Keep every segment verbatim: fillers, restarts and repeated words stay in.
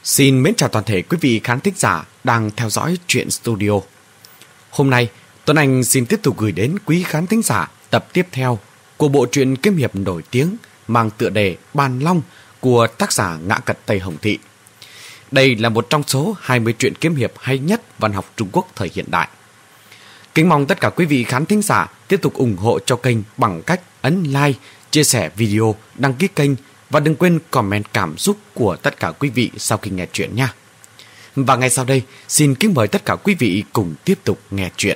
Xin mến chào toàn thể quý vị khán thính giả đang theo dõi Truyện Studio. Hôm nay, Tuấn Anh xin tiếp tục gửi đến quý khán thính giả tập tiếp theo của bộ truyện kiếm hiệp nổi tiếng mang tựa đề Bàn Long của tác giả Ngã Cật Tây Hồng Thị. Đây là một trong số hai mươi truyện kiếm hiệp hay nhất văn học Trung Quốc thời hiện đại. Kính mong tất cả quý vị khán thính giả tiếp tục ủng hộ cho kênh bằng cách ấn like, chia sẻ video, đăng ký kênh và đừng quên comment cảm xúc của tất cả quý vị sau khi nghe chuyện nha. Và ngay sau đây, xin kính mời tất cả quý vị cùng tiếp tục nghe chuyện.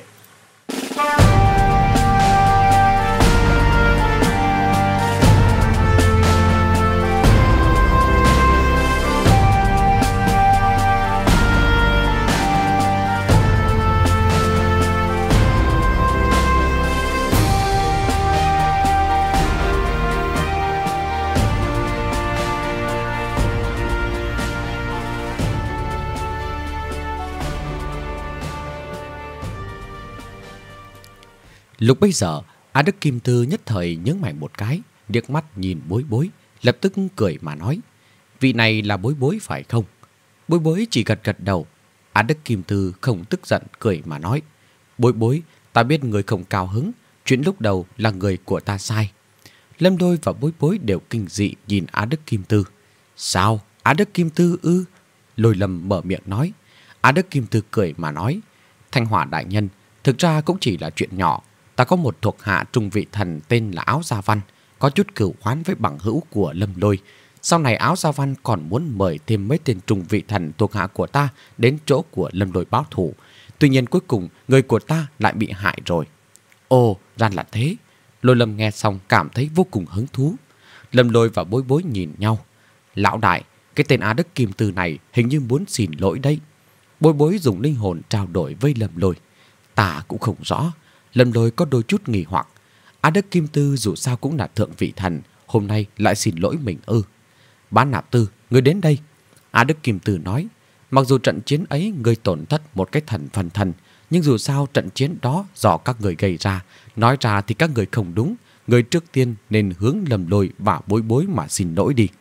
Lúc bấy giờ, A Đức Kim Tư nhất thời nhướng mày một cái, liếc mắt nhìn Bối Bối, lập tức cười mà nói: "Vị này là Bối Bối phải không?" Bối Bối chỉ gật gật đầu. A Đức Kim Tư không tức giận, cười mà nói: "Bối Bối, ta biết người không cao hứng, chuyện lúc đầu là người của ta sai." Lâm Đôi và Bối Bối đều kinh dị nhìn A Đức Kim Tư. "Sao? A Đức Kim Tư ư?" Lôi Lâm mở miệng nói. A Đức Kim Tư cười mà nói: "Thanh Hỏa đại nhân, thực ra cũng chỉ là chuyện nhỏ. Ta có một thuộc hạ trung vị thần tên là Áo Gia Văn, có chút cửu oán với bằng hữu của Lâm Lôi. Sau này Áo Gia Văn còn muốn mời thêm mấy tên trung vị thần thuộc hạ của ta đến chỗ của Lâm Lôi báo thù. Tuy nhiên cuối cùng người của ta lại bị hại rồi." "Ồ, ra là thế." Lôi Lâm nghe xong cảm thấy vô cùng hứng thú. Lâm Lôi và Bối Bối nhìn nhau. "Lão đại, cái tên A Đức Kim Tư này hình như muốn xin lỗi đấy." Bối Bối dùng linh hồn trao đổi với Lâm Lôi. "Ta cũng không rõ." Lâm Lôi có đôi chút nghi hoặc. A Đức Kim Tư dù sao cũng là thượng vị thần, hôm nay lại xin lỗi mình ư? "Bán Nạp Tư, người đến đây." A Đức Kim Tư nói: "Mặc dù trận chiến ấy người tổn thất một cái thần phần thần, nhưng dù sao trận chiến đó do các người gây ra, nói ra thì các người không đúng. Người trước tiên nên hướng Lâm Lôi và Bối Bối mà xin lỗi đi."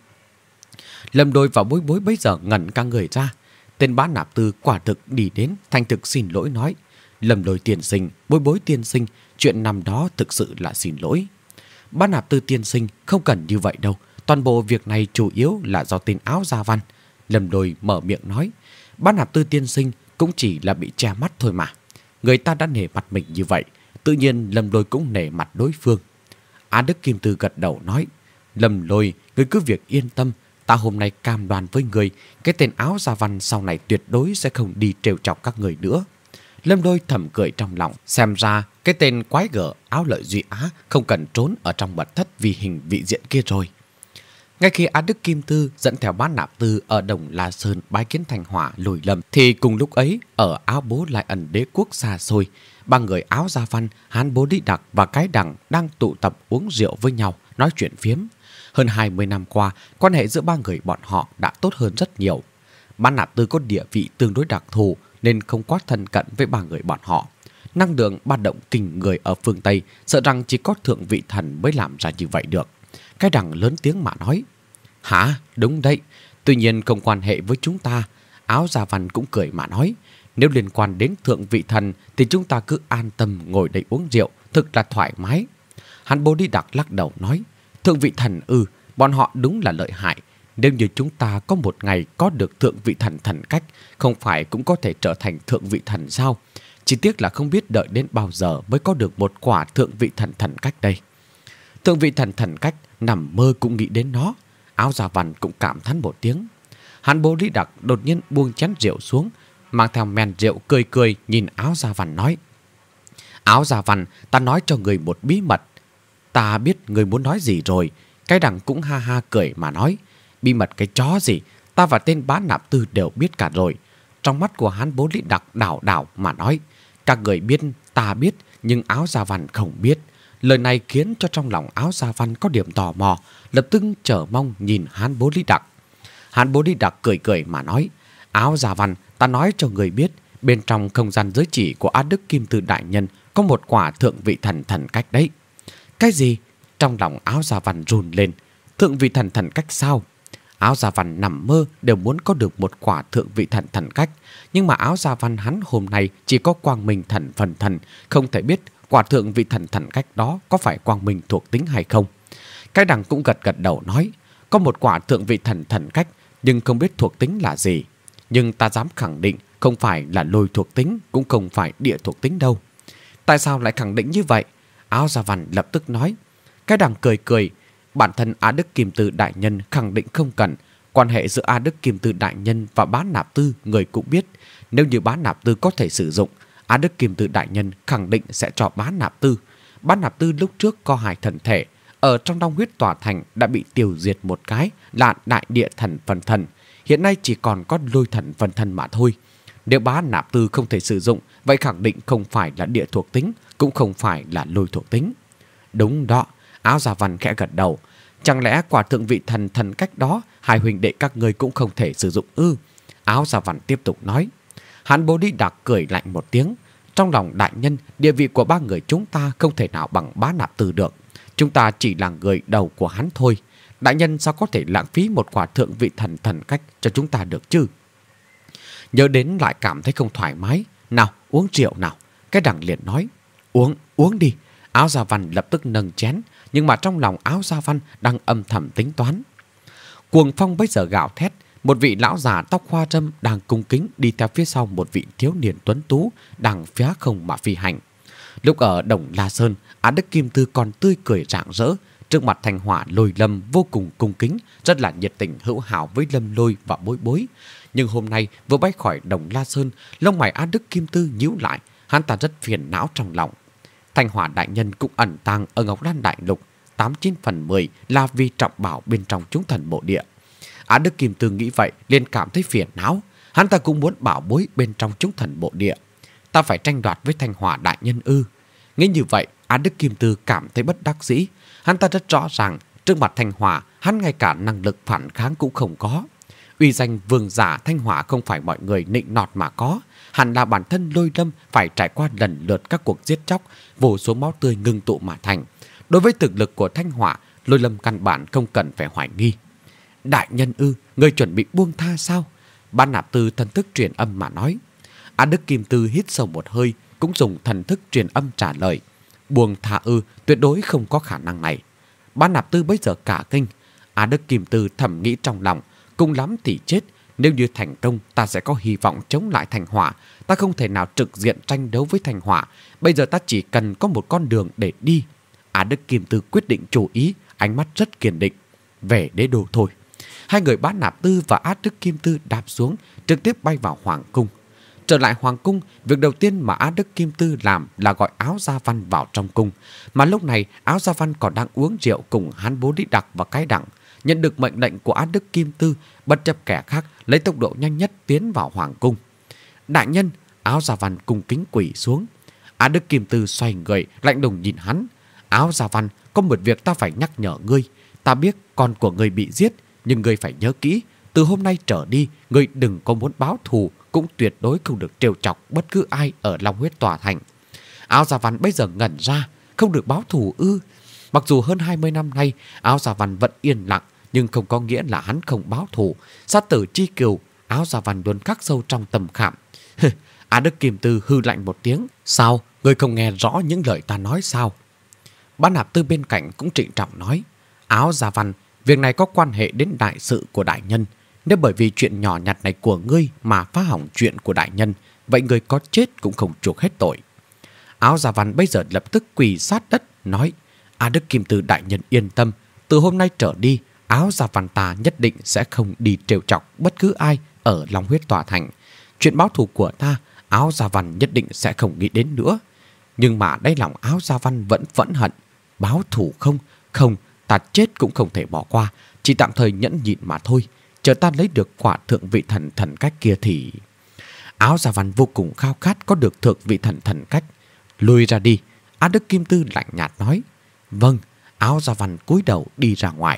Lâm Lôi và Bối Bối bây giờ ngẩn cả người ra. Tên Bán Nạp Tư quả thực đi đến thành thực xin lỗi nói: "Lâm Lôi tiên sinh, Bối Bối tiên sinh, chuyện năm đó thực sự là xin lỗi." "Bán Nạp Tư tiên sinh, không cần như vậy đâu. Toàn bộ việc này chủ yếu là do tên Áo Gia Văn." Lâm Lôi mở miệng nói: "Bán Nạp Tư tiên sinh cũng chỉ là bị che mắt thôi mà. Người ta đã nể mặt mình như vậy, tự nhiên Lâm Lôi cũng nể mặt đối phương." A Đức Kim Tư gật đầu nói: "Lâm Lôi, người cứ việc yên tâm. Ta hôm nay cam đoan với người, cái tên Áo Gia Văn sau này tuyệt đối sẽ không đi trêu chọc các người nữa." Lâm Lôi thầm cười trong lòng, xem ra cái tên quái gở Áo Lợi Duy Á không cần trốn ở trong mật thất vì hình vị diện kia rồi. Ngay khi A Đức Kim Tư dẫn theo Bán Nạp Tư ở Đồng La Sơn bái kiến Thanh Hỏa, Lôi Lâm, thì cùng lúc ấy ở Áo Bố Lại Ẩn đế quốc xa xôi, ba người Áo Gia Văn, Hán Bố Đi Đặc và Cái Đằng đang tụ tập uống rượu với nhau, nói chuyện phiếm. Hơn hai mươi năm qua, quan hệ giữa ba người bọn họ đã tốt hơn rất nhiều. Bán Nạp Tư có địa vị tương đối đặc thù nên không quá thân cận với ba người bọn họ. Năng lượng ba động kinh người ở phương Tây, sợ rằng chỉ có thượng vị thần mới làm ra như vậy được. Cái Đằng lớn tiếng mà nói: "Hả? Đúng đấy. Tuy nhiên không quan hệ với chúng ta." Áo Gia Văn cũng cười mà nói: "Nếu liên quan đến thượng vị thần thì chúng ta cứ an tâm ngồi đây uống rượu, thực là thoải mái." Hán Bố Đi Đặc lắc đầu nói: "Thượng vị thần ư, bọn họ đúng là lợi hại. Nếu như chúng ta có một ngày có được thượng vị thần thần cách, không phải cũng có thể trở thành thượng vị thần sao? Chỉ tiếc là không biết đợi đến bao giờ mới có được một quả thượng vị thần thần cách đây." Thượng vị thần thần cách, nằm mơ cũng nghĩ đến nó. Áo Gia Văn cũng cảm thán một tiếng. Hán Bố Lý Đặc đột nhiên buông chén rượu xuống, mang theo men rượu cười cười nhìn Áo Gia Văn nói: "Áo Gia Văn, ta nói cho người một bí mật." "Ta biết người muốn nói gì rồi." Cái Đằng cũng ha ha cười mà nói: "Bí mật cái chó gì, ta và tên Bán Nạp Tư đều biết cả rồi." Trong mắt của Hán Bố Lý Đặc đảo đảo mà nói: "Các người biết, ta biết, nhưng Áo Gia Văn không biết." Lời này khiến cho trong lòng Áo Gia Văn có điểm tò mò, lập tức chờ mong nhìn Hán Bố Lý Đặc. Hán Bố Lý Đặc cười cười mà nói: "Áo Gia Văn, ta nói cho người biết, bên trong không gian giới chỉ của A Đức Kim Tư đại nhân có một quả thượng vị thần thần cách đấy." "Cái gì?" Trong lòng Áo Gia Văn run lên. "Thượng vị thần thần cách sao?" Áo Gia Văn nằm mơ đều muốn có được một quả thượng vị thần thần cách, nhưng mà Áo Gia Văn hắn hôm nay chỉ có quang minh thần phần thần, không thể biết quả thượng vị thần thần cách đó có phải quang minh thuộc tính hay không. Cái Đằng cũng gật gật đầu nói, có một quả thượng vị thần thần cách, nhưng không biết thuộc tính là gì. Nhưng ta dám khẳng định không phải là lôi thuộc tính, cũng không phải địa thuộc tính đâu. Tại sao lại khẳng định như vậy? Áo Gia Văn lập tức nói. Cái Đằng cười cười, bản thân Á Đức Kim Tư đại nhân khẳng định không cần. Quan hệ giữa Á Đức Kim Tư đại nhân và Bá Nạp Tư người cũng biết. Nếu như Bá Nạp Tư có thể sử dụng, Á Đức Kim Tư đại nhân khẳng định sẽ cho Bá Nạp Tư. Bá Nạp Tư lúc trước có hai thần thể, ở trong Long Huyết Tòa Thành đã bị tiêu diệt một cái là đại địa thần phần thần. Hiện nay chỉ còn có lôi thần phần thần mà thôi. Nếu Bá Nạp Tư không thể sử dụng, vậy khẳng định không phải là địa thuộc tính, cũng không phải là lôi thuộc tính. Đúng đó, Áo Gia Văn khẽ gật đầu. Chẳng lẽ quả thượng vị thần thần cách đó hai huynh đệ các ngươi cũng không thể sử dụng ư? Áo Gia Văn tiếp tục nói. Hán Bố Đi Đặc cười lạnh một tiếng. Trong lòng đại nhân, địa vị của ba người chúng ta không thể nào bằng Bá Nạp Tư được. Chúng ta chỉ là người đầu của hắn thôi. Đại nhân sao có thể lãng phí một quả thượng vị thần thần cách cho chúng ta được chứ? Nhớ đến lại cảm thấy không thoải mái. Nào, uống rượu nào. Cái Đằng liền nói. Uống, uống đi. Áo Gia Văn lập tức nâng chén, nhưng mà trong lòng Áo Gia Văn đang âm thầm tính toán. Cuồng phong bây giờ gào thét. Một vị lão già tóc hoa râm đang cung kính đi theo phía sau một vị thiếu niên tuấn tú đang phá không mà phi hành. Lúc ở Đồng La Sơn, Á Đức Kim Tư còn tươi cười rạng rỡ. Trước mặt Thanh Hỏa, Lôi Lâm vô cùng cung kính, rất là nhiệt tình hữu hảo với Lâm Lôi và Bối Bối. Nhưng hôm nay vừa bay khỏi Đồng La Sơn, lông mày Á Đức Kim Tư nhíu lại, hắn ta rất phiền não trong lòng. Thanh Hỏa đại nhân cũng ẩn tàng ở Ngọc Đan Đại Lục, tám chín phần mười là vì trọng bảo bên trong chúng thần bộ địa. Á Đức Kim Tư nghĩ vậy liền cảm thấy phiền não, hắn ta cũng muốn bảo bối bên trong chúng thần bộ địa. Ta phải tranh đoạt với Thanh Hỏa đại nhân ư? Nghĩ như vậy, Á Đức Kim Tư cảm thấy bất đắc dĩ. Hắn ta rất rõ ràng, trước mặt Thanh Hỏa, hắn ngay cả năng lực phản kháng cũng không có. Uy danh vương giả Thanh Hỏa không phải mọi người nịnh nọt mà có, hẳn là bản thân Lôi Lâm phải trải qua lần lượt các cuộc giết chóc, vô số máu tươi ngưng tụ mà thành. Đối với thực lực của Thanh Hỏa, Lôi Lâm căn bản không cần phải hoài nghi. Đại nhân ư, người chuẩn bị buông tha sao? Bá Nạp Tư thần thức truyền âm mà nói. Á Đức Kim Tư hít sâu một hơi, cũng dùng thần thức truyền âm trả lời. Buông tha ư, tuyệt đối không có khả năng này. Bá Nạp Tư bây giờ cả kinh. Á Đức Kim Tư thầm nghĩ trong lòng, cùng lắm thì chết. Nếu như thành công, ta sẽ có hy vọng chống lại Thanh Hỏa. Ta không thể nào trực diện tranh đấu với Thanh Hỏa. Bây giờ ta chỉ cần có một con đường để đi. Á Đức Kim Tư quyết định chủ ý, ánh mắt rất kiên định. Về đế đô thôi. Hai người Bá Nạp Tư và Á Đức Kim Tư đạp xuống, trực tiếp bay vào Hoàng cung. Trở lại Hoàng cung, việc đầu tiên mà Á Đức Kim Tư làm là gọi Áo Gia Văn vào trong cung. Mà lúc này Áo Gia Văn còn đang uống rượu cùng Hán Bố Đi Đặc và Cái Đằng. Nhận được mệnh lệnh của Á Đức Kim Tư, bất chấp kẻ khác lấy tốc độ nhanh nhất tiến vào Hoàng cung. Đại nhân, Áo Gia Văn cung kính quỳ xuống. Á Đức Kim Tư xoay người lạnh lùng nhìn hắn. Áo Gia Văn, có một việc ta phải nhắc nhở ngươi. Ta biết con của ngươi bị giết, nhưng ngươi phải nhớ kỹ, từ hôm nay trở đi, ngươi đừng có muốn báo thù, cũng tuyệt đối không được trêu chọc bất cứ ai ở Long Huyết Tòa Thành. Áo Gia Văn bây giờ ngẩn ra, không được báo thù ư? Mặc dù hơn hai mươi năm nay Áo Gia Văn vẫn yên lặng, nhưng không có nghĩa là hắn không báo thù. Sát tử chi kiều, Áo Gia Văn luôn khắc sâu trong tâm khảm. Á Đức Kim Tư hư lạnh một tiếng. Sao, ngươi không nghe rõ những lời ta nói sao? Bá Nạp Tư bên cạnh cũng trịnh trọng nói. Áo Gia Văn, việc này có quan hệ đến đại sự của đại nhân. Nếu bởi vì chuyện nhỏ nhặt này của ngươi mà phá hỏng chuyện của đại nhân, vậy ngươi có chết cũng không chuộc hết tội. Áo Gia Văn bây giờ lập tức quỳ sát đất, nói. Á Đức Kim Tư đại nhân yên tâm, từ hôm nay trở đi, Áo Gia Văn ta nhất định sẽ không đi trêu chọc bất cứ ai ở Long Huyết Tòa Thành. Chuyện báo thù của ta, Áo Gia Văn nhất định sẽ không nghĩ đến nữa. Nhưng mà đáy lòng Áo Gia Văn vẫn vẫn hận. Báo thù không? Không, ta chết cũng không thể bỏ qua, chỉ tạm thời nhẫn nhịn mà thôi. Chờ ta lấy được quả thượng vị thần thần cách kia thì... Áo Gia Văn vô cùng khao khát có được thượng vị thần thần cách. Lùi ra đi, Á Đức Kim Tư lạnh nhạt nói. Vâng. Áo Gia Văn cúi đầu đi ra ngoài.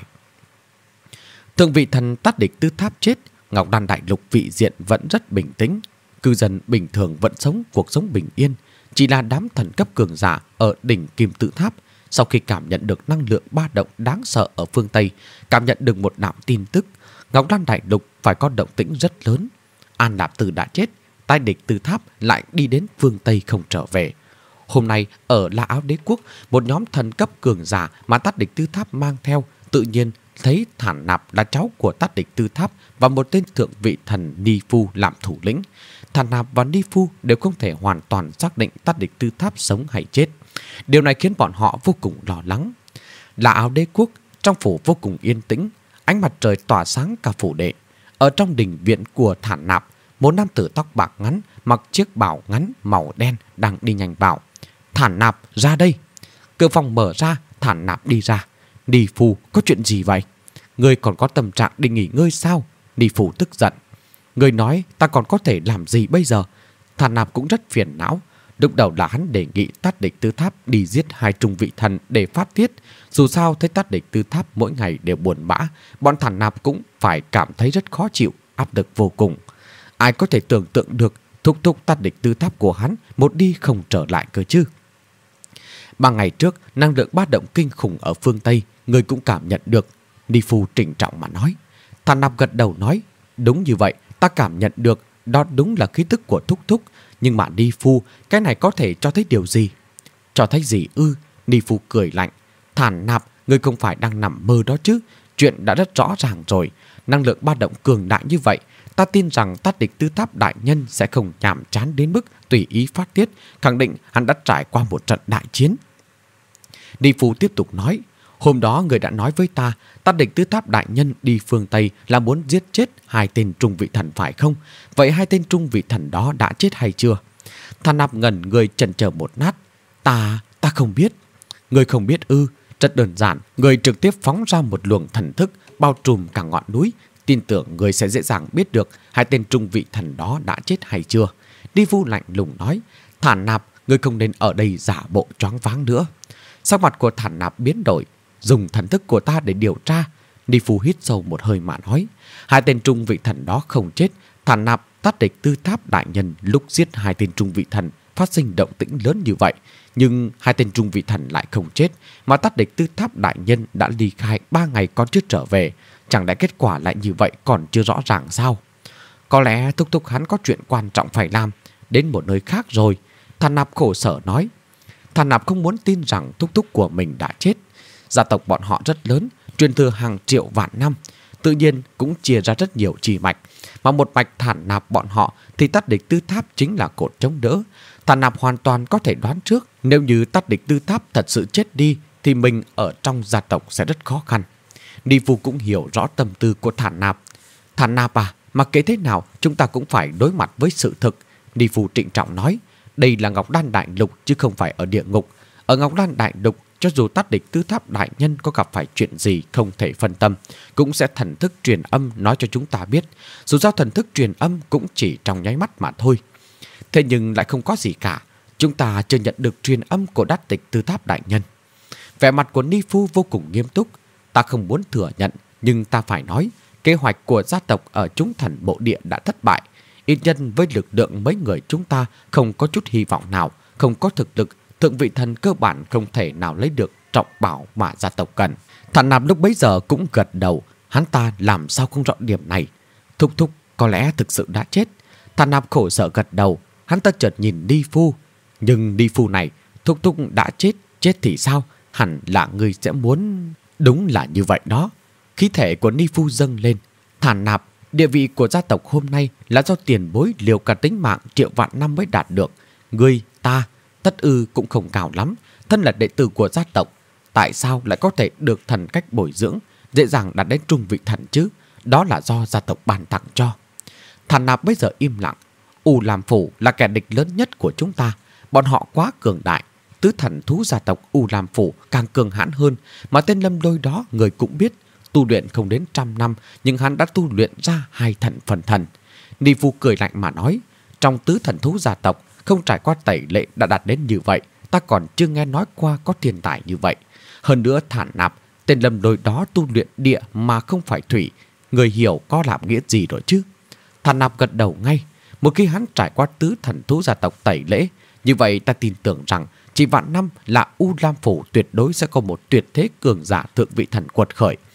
Thượng vị thần Tát Địch Tư Tháp chết, Ngọc Đan Đại Lục vị diện vẫn rất bình tĩnh. Cư dân bình thường vẫn sống cuộc sống bình yên. Chỉ là đám thần cấp cường giả ở đỉnh Kim Tự Tháp, sau khi cảm nhận được năng lượng ba động đáng sợ ở phương Tây, cảm nhận được một đạo tin tức, Ngọc Lan Đại Lục phải có động tĩnh rất lớn. An Lạp Tử đã chết, tai địch Tư Tháp lại đi đến phương Tây không trở về. Hôm nay ở La Áo Đế Quốc, một nhóm thần cấp cường giả mà Tát Địch Tư Tháp mang theo tự nhiên thấy Thản Nạp là cháu của Tát Địch Tư Tháp và một tên thượng vị thần Ni Phu làm thủ lĩnh. Thản Nạp và Ni Phu đều không thể hoàn toàn xác định Tát Địch Tư Tháp sống hay chết. Điều này khiến bọn họ vô cùng lo lắng. La Áo Đế Quốc, trong phủ vô cùng yên tĩnh, ánh mặt trời tỏa sáng cả phủ đệ. Ở trong đình viện của Thản Nạp, một nam tử tóc bạc ngắn mặc chiếc bào ngắn màu đen đang đi nhanh vào. Thản Nạp, ra đây. Cửa phòng mở ra, Thản Nạp đi ra. Ni Phu, có chuyện gì vậy? Ngươi còn có tâm trạng để nghỉ ngơi sao? Ni Phu tức giận. Ngươi nói ta còn có thể làm gì bây giờ? Thản Nạp cũng rất phiền não. Lúc đầu là hắn đề nghị Tát Địch Tư Tháp đi giết hai trung vị thần để phát tiết. Dù sao thấy Tát Địch Tư Tháp mỗi ngày đều buồn bã, bọn Thản Nạp cũng phải cảm thấy rất khó chịu, áp lực vô cùng. Ai có thể tưởng tượng được thúc thúc Tát Địch Tư Tháp của hắn một đi không trở lại cơ chứ? Ba ngày trước, năng lượng ba động kinh khủng ở phương Tây, người cũng cảm nhận được. Ni Phu trịnh trọng mà nói. Thản Nạp gật đầu nói, đúng như vậy, ta cảm nhận được, đó đúng là khí tức của thúc thúc. Nhưng mà Ni Phu, cái này có thể cho thấy điều gì? Cho thấy gì ư? Ni Phu cười lạnh. Thản Nạp, ngươi không phải đang nằm mơ đó chứ? Chuyện đã rất rõ ràng rồi. Năng lượng ba động cường đại như vậy, ta tin rằng Tát Địch Tư Tháp đại nhân sẽ không nhàm chán đến mức tùy ý phát tiết, khẳng định hắn đã trải qua một trận đại chiến. Ni Phu tiếp tục nói, hôm đó người đã nói với ta, Tát Địch Tư Tháp đại nhân đi phương Tây là muốn giết chết hai tên trung vị thần phải không? Vậy hai tên trung vị thần đó đã chết hay chưa? Thản Nạp ngẩn người chần chờ một nát. Ta, ta không biết. Người không biết ư? Rất đơn giản, người trực tiếp phóng ra một luồng thần thức bao trùm cả ngọn núi. Tin tưởng người sẽ dễ dàng biết được hai tên trung vị thần đó đã chết hay chưa. Ni Phu lạnh lùng nói, Thản Nạp, người không nên ở đây giả bộ choáng váng nữa. Sắc mặt của Thản Nạp biến đổi, dùng thần thức của ta để điều tra. Ni Phu hít sâu một hơi mà nói, hai tên trung vị thần đó không chết. Thản Nạp, Tát Địch Tư Tháp đại nhân lúc giết hai tên trung vị thần phát sinh động tĩnh lớn như vậy, nhưng hai tên trung vị thần lại không chết, mà Tát Địch Tư Tháp đại nhân đã ly khai ba ngày còn chưa trở về. Chẳng lẽ kết quả lại như vậy còn chưa rõ ràng sao? Có lẽ thúc thúc hắn có chuyện quan trọng phải làm, đến một nơi khác rồi. Thản Nạp khổ sở nói. Thản Nạp không muốn tin rằng thúc thúc của mình đã chết. Gia tộc bọn họ rất lớn, truyền thừa hàng triệu vạn năm, tự nhiên cũng chia ra rất nhiều chi mạch. Mà một mạch Thản Nạp bọn họ thì Tát Địch Tư Tháp chính là cột chống đỡ. Thản Nạp hoàn toàn có thể đoán trước, nếu như Tát Địch Tư Tháp thật sự chết đi thì mình ở trong gia tộc sẽ rất khó khăn. Ni Phu cũng hiểu rõ tâm tư của Thản Nạp. Thản Nạp à, mặc kệ thế nào chúng ta cũng phải đối mặt với sự thực. Ni Phu trịnh trọng nói, đây là Ngọc Đan Đại Lục chứ không phải ở địa ngục. Ở Ngọc Đan Đại Lục, cho dù Tát Địch Tư Tháp đại nhân có gặp phải chuyện gì không thể phân tâm, cũng sẽ thần thức truyền âm nói cho chúng ta biết. Dù sao thần thức truyền âm cũng chỉ trong nháy mắt mà thôi. Thế nhưng lại không có gì cả. Chúng ta chưa nhận được truyền âm của Tát Địch Tư Tháp đại nhân. Vẻ mặt của Ni Phu vô cùng nghiêm túc. Ta không muốn thừa nhận, nhưng ta phải nói, kế hoạch của gia tộc ở chúng thần bộ địa đã thất bại. Ít nhân với lực lượng mấy người chúng ta không có chút hy vọng nào, không có thực lực, thượng vị thần cơ bản không thể nào lấy được trọng bảo mà gia tộc cần. Thản Nạp lúc bấy giờ cũng gật đầu, hắn ta làm sao không rõ điểm này. Thúc thúc có lẽ thực sự đã chết. Thản Nạp khổ sở gật đầu, hắn ta chợt nhìn Ni Phu. Nhưng Ni Phu này, thúc thúc đã chết, chết thì sao? Hẳn là người sẽ muốn... Đúng là như vậy đó. Khí thể của Ni Phu dâng lên. Thản Nạp, địa vị của gia tộc hôm nay là do tiền bối liều cả tính mạng triệu vạn năm mới đạt được. Ngươi, ta, tất ư cũng không cao lắm. Thân là đệ tử của gia tộc, tại sao lại có thể được thần cách bồi dưỡng, dễ dàng đạt đến trung vị thần chứ? Đó là do gia tộc ban tặng cho. Thản Nạp bây giờ im lặng. U Lam Phủ là kẻ địch lớn nhất của chúng ta. Bọn họ quá cường đại. Tứ thần thú gia tộc U Lam Phủ càng cường hãn hơn. Mà tên Lâm Lôi đó người cũng biết, tu luyện không đến trăm năm, nhưng hắn đã tu luyện ra hai thần phần thần. Ni Phu cười lạnh mà nói, trong tứ thần thú gia tộc không trải qua tẩy lệ đã đạt đến như vậy, ta còn chưa nghe nói qua có thiên tài như vậy. Hơn nữa Thản Nạp, tên Lâm Lôi đó tu luyện địa mà không phải thủy, người hiểu có làm nghĩa gì rồi chứ? Thản Nạp gật đầu ngay. Một khi hắn trải qua tứ thần thú gia tộc tẩy lễ, như vậy ta tin tưởng rằng chỉ vạn năm là U Lam Phủ tuyệt đối sẽ có một tuyệt thế cường giả thượng vị thần quật khởi.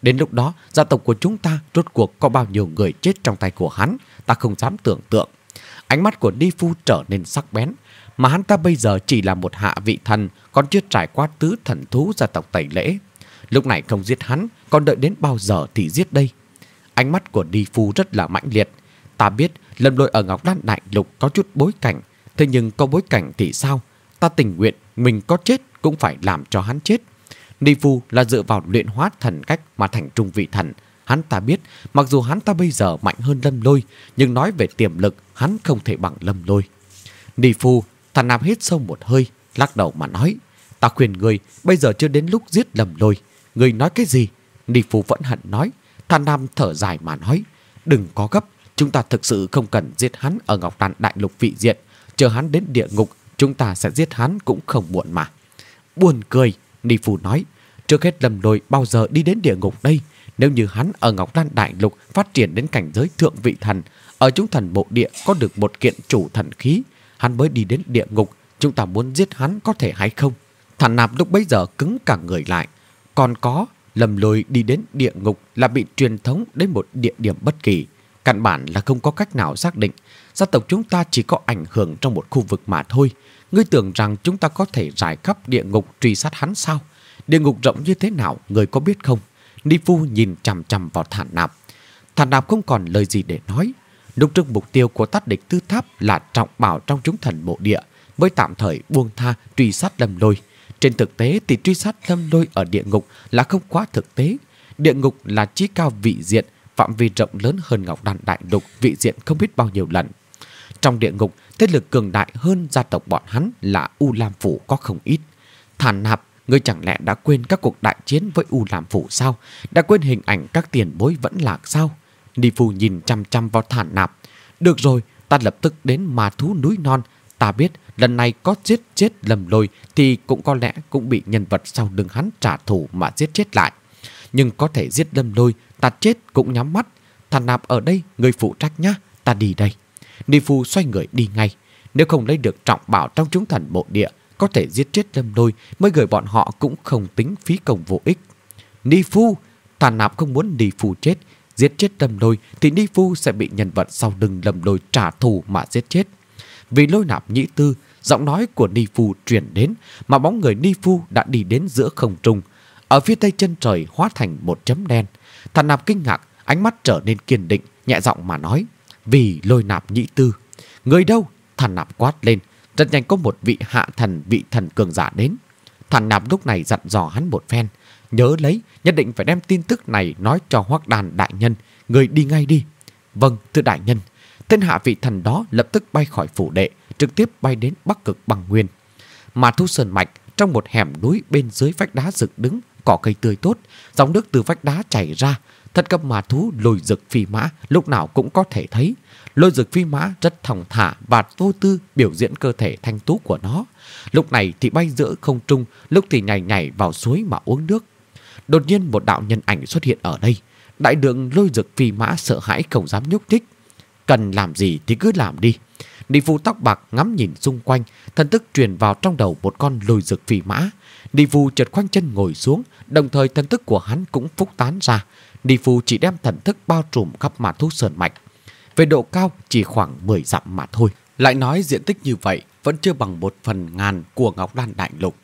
Đến lúc đó, gia tộc của chúng ta rốt cuộc có bao nhiêu người chết trong tay của hắn, ta không dám tưởng tượng. Ánh mắt của Ni Phu trở nên sắc bén, mà hắn ta bây giờ chỉ là một hạ vị thần, còn chưa trải qua tứ thần thú gia tộc Tẩy Lễ. Lúc này không giết hắn, còn đợi đến bao giờ thì giết đây? Ánh mắt của Ni Phu rất là mãnh liệt. Ta biết Lâm Lôi ở Ngọc Đan Đại Lục có chút bối cảnh, thế nhưng có bối cảnh thì sao? Ta tình nguyện mình có chết cũng phải làm cho hắn chết. Ni Phu là dựa vào luyện hóa thần cách mà thành trung vị thần. Hắn ta biết, mặc dù hắn ta bây giờ mạnh hơn Lâm Lôi, nhưng nói về tiềm lực, hắn không thể bằng Lâm Lôi. Ni Phu, Thản Nạp hít sâu một hơi, lắc đầu mà nói, ta khuyên người, bây giờ chưa đến lúc giết Lâm Lôi. Người nói cái gì? Ni Phu vẫn hận nói. Thản Nạp thở dài mà nói, đừng có gấp, chúng ta thực sự không cần giết hắn ở Ngọc Đan Đại Lục vị diện. Chờ hắn đến địa ngục, chúng ta sẽ giết hắn cũng không muộn mà. Buồn cười, Ni Phu nói, trước hết Lâm Lôi bao giờ đi đến địa ngục đây? Nếu như hắn ở Ngọc Đan Đại Lục phát triển đến cảnh giới thượng vị thần, ở chúng thần bộ địa có được một kiện chủ thần khí, hắn mới đi đến địa ngục. Chúng ta muốn giết hắn có thể hay không? Thản Nạp lúc bấy giờ cứng cả người lại. Còn có, Lâm Lôi đi đến địa ngục là bị truyền thống đến một địa điểm bất kỳ. Căn bản là không có cách nào xác định. Gia tộc chúng ta chỉ có ảnh hưởng trong một khu vực mà thôi. Ngươi tưởng rằng chúng ta có thể rải khắp địa ngục truy sát hắn sao? Địa ngục rộng như thế nào, ngươi có biết không? Ni Phu nhìn chằm chằm vào Thản Nạp. Thản Nạp không còn lời gì để nói. Lúc trước mục tiêu của Tát Địch Tư Tháp là trọng bảo trong chúng thần bộ địa, mới tạm thời buông tha truy sát Lâm Lôi. Trên thực tế thì truy sát Lâm Lôi ở địa ngục là không quá thực tế. Địa ngục là chí cao vị diện, phạm vi rộng lớn hơn Ngọc Đan Đại Lục vị diện không biết bao nhiêu lần. Trong địa ngục, thế lực cường đại hơn gia tộc bọn hắn là U Lam Phủ có không ít. Thản Nạp, ngươi chẳng lẽ đã quên các cuộc đại chiến với U Lam Phủ sao? Đã quên hình ảnh các tiền bối vẫn lạc sao? Ni Phu nhìn chăm chăm vào Thản Nạp. Được rồi, ta lập tức đến Ma Thú Núi Non. Ta biết lần này có giết chết Lâm Lôi thì cũng có lẽ cũng bị nhân vật sau lưng hắn trả thù mà giết chết lại. Nhưng có thể giết Lâm Lôi, ta chết cũng nhắm mắt. Thản Nạp ở đây, người phụ trách nhá, ta đi đây. Ni Phu xoay người đi ngay. Nếu không lấy được trọng bảo trong chúng thần bộ địa, có thể giết chết Lâm Lôi, mới gửi bọn họ cũng không tính phí công vô ích. Ni Phu, Thản Nạp không muốn Ni Phu chết. Giết chết Lâm Lôi thì Ni Phu sẽ bị nhân vật sau lưng Lâm Lôi trả thù mà giết chết. Vì Lôi Nạp nhĩ tư, giọng nói của Ni Phu truyền đến, mà bóng người Ni Phu đã đi đến giữa không trung. Ở phía tây chân trời hóa thành một chấm đen. Thản Nạp kinh ngạc, ánh mắt trở nên kiên định, nhẹ giọng mà nói, vì Lôi Nạp nhĩ tư. Người đâu? Thản Nạp quát lên. Rất nhanh có một vị hạ thần, vị thần cường giả đến. Thản Nạp lúc này dặn dò hắn một phen, nhớ lấy, nhất định phải đem tin tức này nói cho Hoắc Đàn đại nhân. Người đi ngay đi. Vâng, thưa đại nhân. Tên hạ vị thần đó lập tức bay khỏi phủ đệ, trực tiếp bay đến Bắc Cực Băng Nguyên. Ma Thú Sơn Mạch, trong một hẻm núi bên dưới vách đá dựng đứng, cỏ cây tươi tốt, dòng nước từ vách đá chảy ra. Thất cấp ma thú Lôi Dực Phi Mã lúc nào cũng có thể thấy. Lôi Dực Phi Mã rất thong thả và vô tư biểu diễn cơ thể thanh tú của nó. Lúc này thì bay giữa không trung, lúc thì nhảy nhảy vào suối mà uống nước. Đột nhiên một đạo nhân ảnh xuất hiện ở đây. Đại lượng Lôi Dực Phi Mã sợ hãi không dám nhúc nhích. Cần làm gì thì cứ làm đi. Ni Phu tóc bạc ngắm nhìn xung quanh, thần thức truyền vào trong đầu một con Lôi Dực Phi Mã. Ni Phu chợt khoanh chân ngồi xuống, đồng thời thần thức của hắn cũng phúc tán ra. Ni Phu chỉ đem thần thức bao trùm khắp Ma Thú Sơn Mạch. Về độ cao chỉ khoảng mười dặm mà thôi. Lại nói diện tích như vậy vẫn chưa bằng một phần ngàn của Ngọc Đan Đại Lục.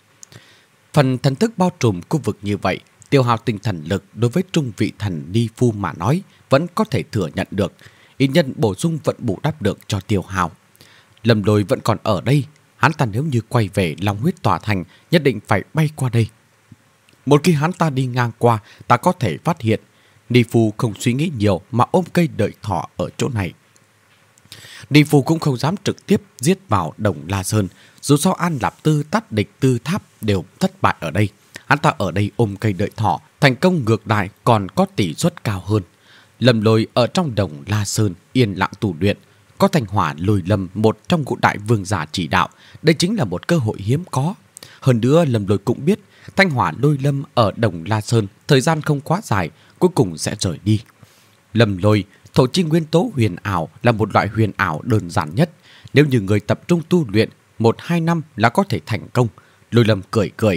Phần thần thức bao trùm khu vực như vậy, tiêu hao tinh thần lực đối với trung vị thần Ni Phu mà nói vẫn có thể thừa nhận được. Ít nhân bổ sung vẫn bù đắp được cho tiêu hao. Lâm Lôi vẫn còn ở đây. Hắn ta nếu như quay về Long Huyết Tòa Thành, nhất định phải bay qua đây. Một khi hắn ta đi ngang qua, ta có thể phát hiện. Ni Phu không suy nghĩ nhiều mà ôm cây đợi thỏ ở chỗ này. Ni Phu cũng không dám trực tiếp giết vào Đồng La Sơn. Dù sao An Lạp Tư, Tát Địch Tư Tháp đều thất bại ở đây. Hắn ta ở đây ôm cây đợi thỏ, thành công ngược lại còn có tỷ suất cao hơn. Lâm Lôi ở trong Đồng La Sơn yên lặng tu luyện. Có Thanh Hỏa Lôi Lâm, một trong ngũ đại vương giả chỉ đạo. Đây chính là một cơ hội hiếm có. Hơn nữa Lâm Lôi cũng biết Thanh Hỏa Lôi Lâm ở Đồng La Sơn thời gian không quá dài, cuối cùng sẽ rời đi. Lâm Lôi, thổ chi nguyên tố huyền ảo là một loại huyền ảo đơn giản nhất. Nếu như người tập trung tu luyện một hai năm là có thể thành công. Lôi Lâm cười cười,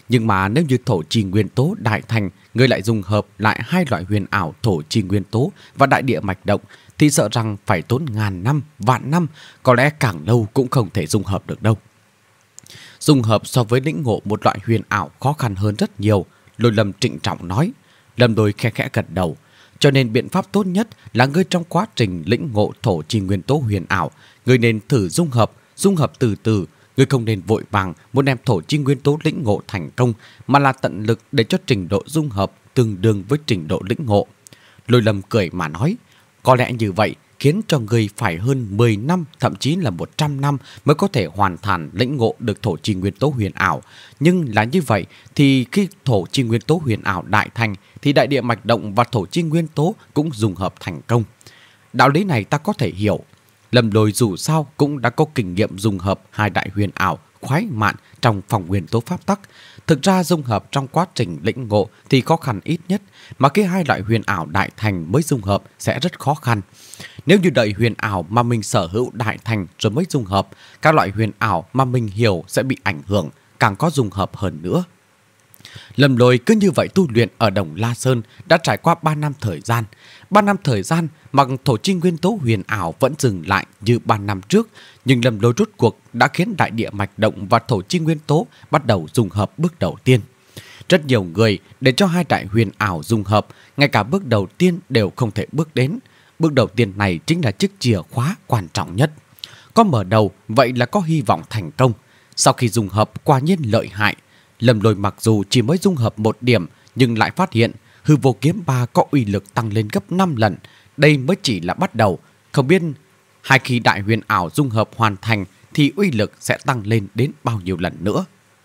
Nhưng mà nếu như thổ chi nguyên tố đại thành, ngươi lại dùng hợp lại hai loại huyền ảo thổ chi nguyên tố và đại địa mạch động, thì sợ rằng phải tốn ngàn năm, vạn năm, có lẽ càng lâu cũng không thể dung hợp được đâu. Dung hợp so với lĩnh ngộ một loại huyền ảo khó khăn hơn rất nhiều, Lôi Lâm trịnh trọng nói. Lâm Lôi khe khẽ gật đầu. Cho nên biện pháp tốt nhất là ngươi trong quá trình lĩnh ngộ thổ chi nguyên tố huyền ảo, ngươi nên thử dung hợp, dung hợp từ từ. Ngươi không nên vội vàng muốn đem thổ chi nguyên tố lĩnh ngộ thành công, mà là tận lực để cho trình độ dung hợp tương đương với trình độ lĩnh ngộ. Lôi Lâm cười mà nói, có lẽ như vậy khiến cho ngươi phải hơn mười năm, thậm chí là một trăm năm mới có thể hoàn thành lĩnh ngộ được thổ chi nguyên tố huyền ảo. Nhưng là như vậy thì khi thổ chi nguyên tố huyền ảo đại thành thì đại địa mạch động và thổ chi nguyên tố cũng dung hợp thành công. Đạo lý này ta có thể hiểu. Lâm Lôi dù sao cũng đã có kinh nghiệm dung hợp hai đại huyền ảo khoái mạn trong phòng nguyên tố pháp tắc. Thực ra dung hợp trong quá trình lĩnh ngộ thì khó khăn ít nhất, mà khi hai loại huyền ảo đại thành mới dung hợp sẽ rất khó khăn. Nếu như đợi huyền ảo mà mình sở hữu đại thành rồi mới dung hợp, các loại huyền ảo mà mình hiểu sẽ bị ảnh hưởng, càng có dung hợp hơn nữa. Lâm Lôi cứ như vậy tu luyện ở Đồng La Sơn đã trải qua ba năm thời gian. ba năm thời gian mà thổ chi nguyên tố huyền ảo vẫn dừng lại như ba năm trước, nhưng Lâm Lôi rốt cuộc đã khiến đại địa mạch động và thổ chi nguyên tố bắt đầu dung hợp bước đầu tiên. Rất nhiều người để cho hai đại huyền ảo dung hợp, ngay cả bước đầu tiên đều không thể bước đến. Bước đầu tiên này chính là chiếc chìa khóa quan trọng nhất. Có mở đầu, vậy là có hy vọng thành công. Sau khi dung hợp quả nhiên lợi hại. Lâm Lôi mặc dù chỉ mới dung hợp một điểm, nhưng lại phát hiện hư vô kiếm ba có uy lực tăng lên gấp năm lần. Đây mới chỉ là bắt đầu. Không biết hai khi đại huyền ảo dung hợp hoàn thành thì uy lực sẽ tăng lên đến bao nhiêu lần nữa.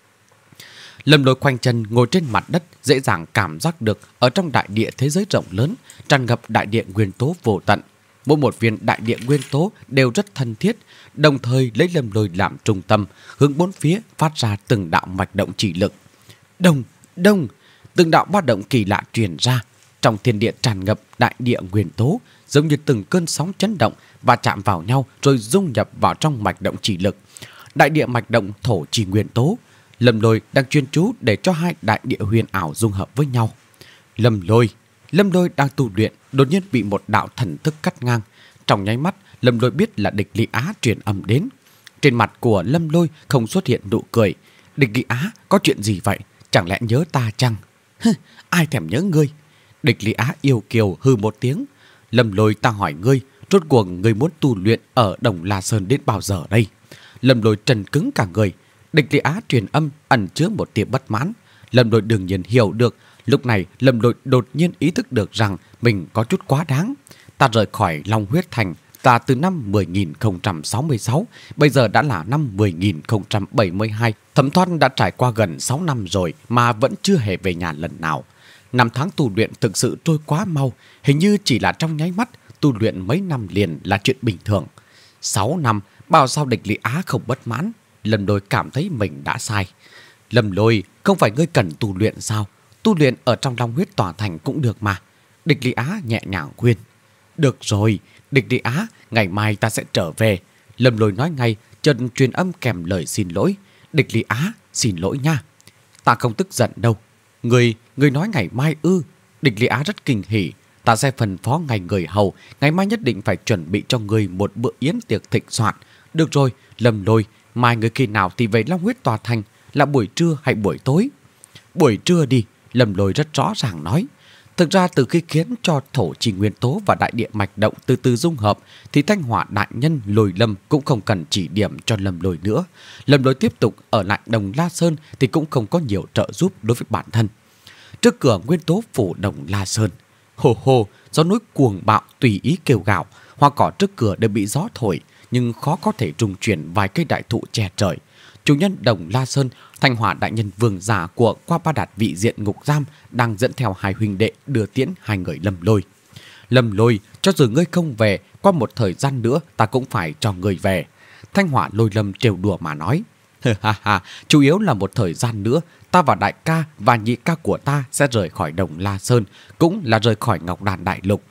Lâm Lôi khoanh chân ngồi trên mặt đất, dễ dàng cảm giác được ở trong đại địa thế giới rộng lớn tràn ngập đại địa nguyên tố vô tận. Mỗi một viên đại địa nguyên tố đều rất thân thiết, đồng thời lấy Lâm Lôi làm trung tâm, hướng bốn phía phát ra từng đạo mạch động chỉ lực. Đông, đông, từng đạo ba động kỳ lạ truyền ra, trong thiên địa tràn ngập đại địa nguyên tố, giống như từng cơn sóng chấn động và chạm vào nhau rồi dung nhập vào trong mạch động chỉ lực. Đại địa mạch động thổ chi nguyên tố. Lâm Lôi đang chuyên chú để cho hai đại địa huyền ảo dung hợp với nhau. Lâm Lôi, Lâm Lôi đang tu luyện, đột nhiên bị một đạo thần thức cắt ngang. Trong nháy mắt, Lâm Lôi biết là Địch Lý Á truyền âm đến. Trên mặt của Lâm Lôi không xuất hiện nụ cười. Địch Lý Á, có chuyện gì vậy? Chẳng lẽ nhớ ta chăng? Hừ, ai thèm nhớ ngươi? Địch Lý Á yêu kiều hừ một tiếng. Lâm Lôi, ta hỏi ngươi, rốt cuộc ngươi muốn tu luyện ở Đồng La Sơn đến bao giờ đây? Lâm Lôi trần cứng cả người. Địch Lý Á truyền âm ẩn chứa một tia bất mãn. Lâm Lôi đương nhiên hiểu được. Lúc này Lâm Lôi đột nhiên ý thức được rằng mình có chút quá đáng. Ta rời khỏi Long Huyết Thành ta từ năm mười nghìn không trăm sáu mươi sáu, bây giờ đã là năm mười nghìn không trăm bảy mươi hai. Thẩm Thoan đã trải qua gần sáu năm rồi mà vẫn chưa hề về nhà lần nào. Năm tháng tu luyện thực sự trôi quá mau, hình như chỉ là trong nháy mắt, tu luyện mấy năm liền là chuyện bình thường. Sáu năm, bảo sao Địch Lý Á không bất mãn? Lâm Lôi cảm thấy mình đã sai. Lâm Lôi, không phải ngươi cần tu luyện sao? Tu luyện ở trong Long Huyết Tòa Thành cũng được mà. Địch Lý Á nhẹ nhàng khuyên. Được rồi, Địch Lý Á, ngày mai ta sẽ trở về. Lâm Lôi nói ngay, chợt truyền âm kèm lời xin lỗi. Địch Lý Á, xin lỗi nha. Ta không tức giận đâu. Người, người nói ngày mai ư? Địch Lý Á rất kinh hỉ. Ta sẽ phân phó ngài người hầu, ngày mai nhất định phải chuẩn bị cho người một bữa yến tiệc thịnh soạn. Được rồi, Lâm Lôi, mai người khi nào thì về Long Huyết Tòa Thành, là buổi trưa hay buổi tối? Buổi trưa đi, Lâm Lôi rất rõ ràng nói. Thực ra từ khi khiến cho thổ chi nguyên tố và đại địa mạch động từ từ dung hợp thì Thanh Hỏa đại nhân Lôi Lâm cũng không cần chỉ điểm cho Lâm Lôi nữa. Lâm Lôi tiếp tục ở lại Đồng La Sơn thì cũng không có nhiều trợ giúp đối với bản thân. Trước cửa nguyên tố phủ Đồng La Sơn, hồ hồ, gió núi cuồng bạo tùy ý kêu gào, hoa cỏ trước cửa đều bị gió thổi nhưng khó có thể trung chuyển vài cây đại thụ che trời. Chủ nhân Đồng La Sơn, Thanh Hỏa đại nhân vương giả của Qua Ba Đạt vị diện ngục giam đang dẫn theo hai huynh đệ đưa tiễn hai người Lâm Lôi. Lâm Lôi, cho dù ngươi không về, qua một thời gian nữa ta cũng phải cho ngươi về. Thanh Hỏa Lôi Lâm trêu đùa mà nói. Ha ha, chủ yếu là một thời gian nữa, ta và đại ca và nhị ca của ta sẽ rời khỏi Đồng La Sơn, cũng là rời khỏi Ngọc Đàn Đại Lục.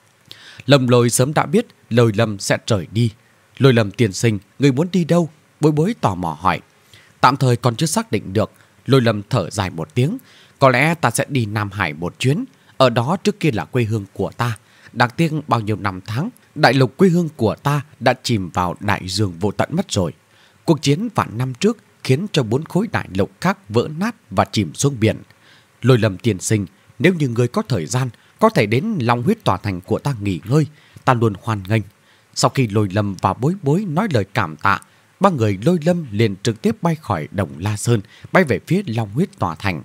Lâm Lôi sớm đã biết Lôi Lâm sẽ rời đi. Lôi Lâm tiên sinh, ngươi muốn đi đâu? Bối Bối tò mò hỏi. Tạm thời còn chưa xác định được. Lôi Lâm thở dài một tiếng. Có lẽ ta sẽ đi Nam Hải một chuyến. Ở đó trước kia là quê hương của ta. Đáng tiếc bao nhiêu năm tháng, đại lục quê hương của ta đã chìm vào đại dương vô tận mất rồi. Cuộc chiến vạn năm trước khiến cho bốn khối đại lục khác vỡ nát và chìm xuống biển. Lôi Lâm tiên sinh, nếu như người có thời gian, có thể đến Long Huyết Tòa Thành của ta nghỉ ngơi, ta luôn hoan nghênh. Sau khi Lôi Lâm và Bối Bối nói lời cảm tạ, ba người Lôi Lâm liền trực tiếp bay khỏi Đồng La Sơn, bay về phía Long Huyết Tòa Thành.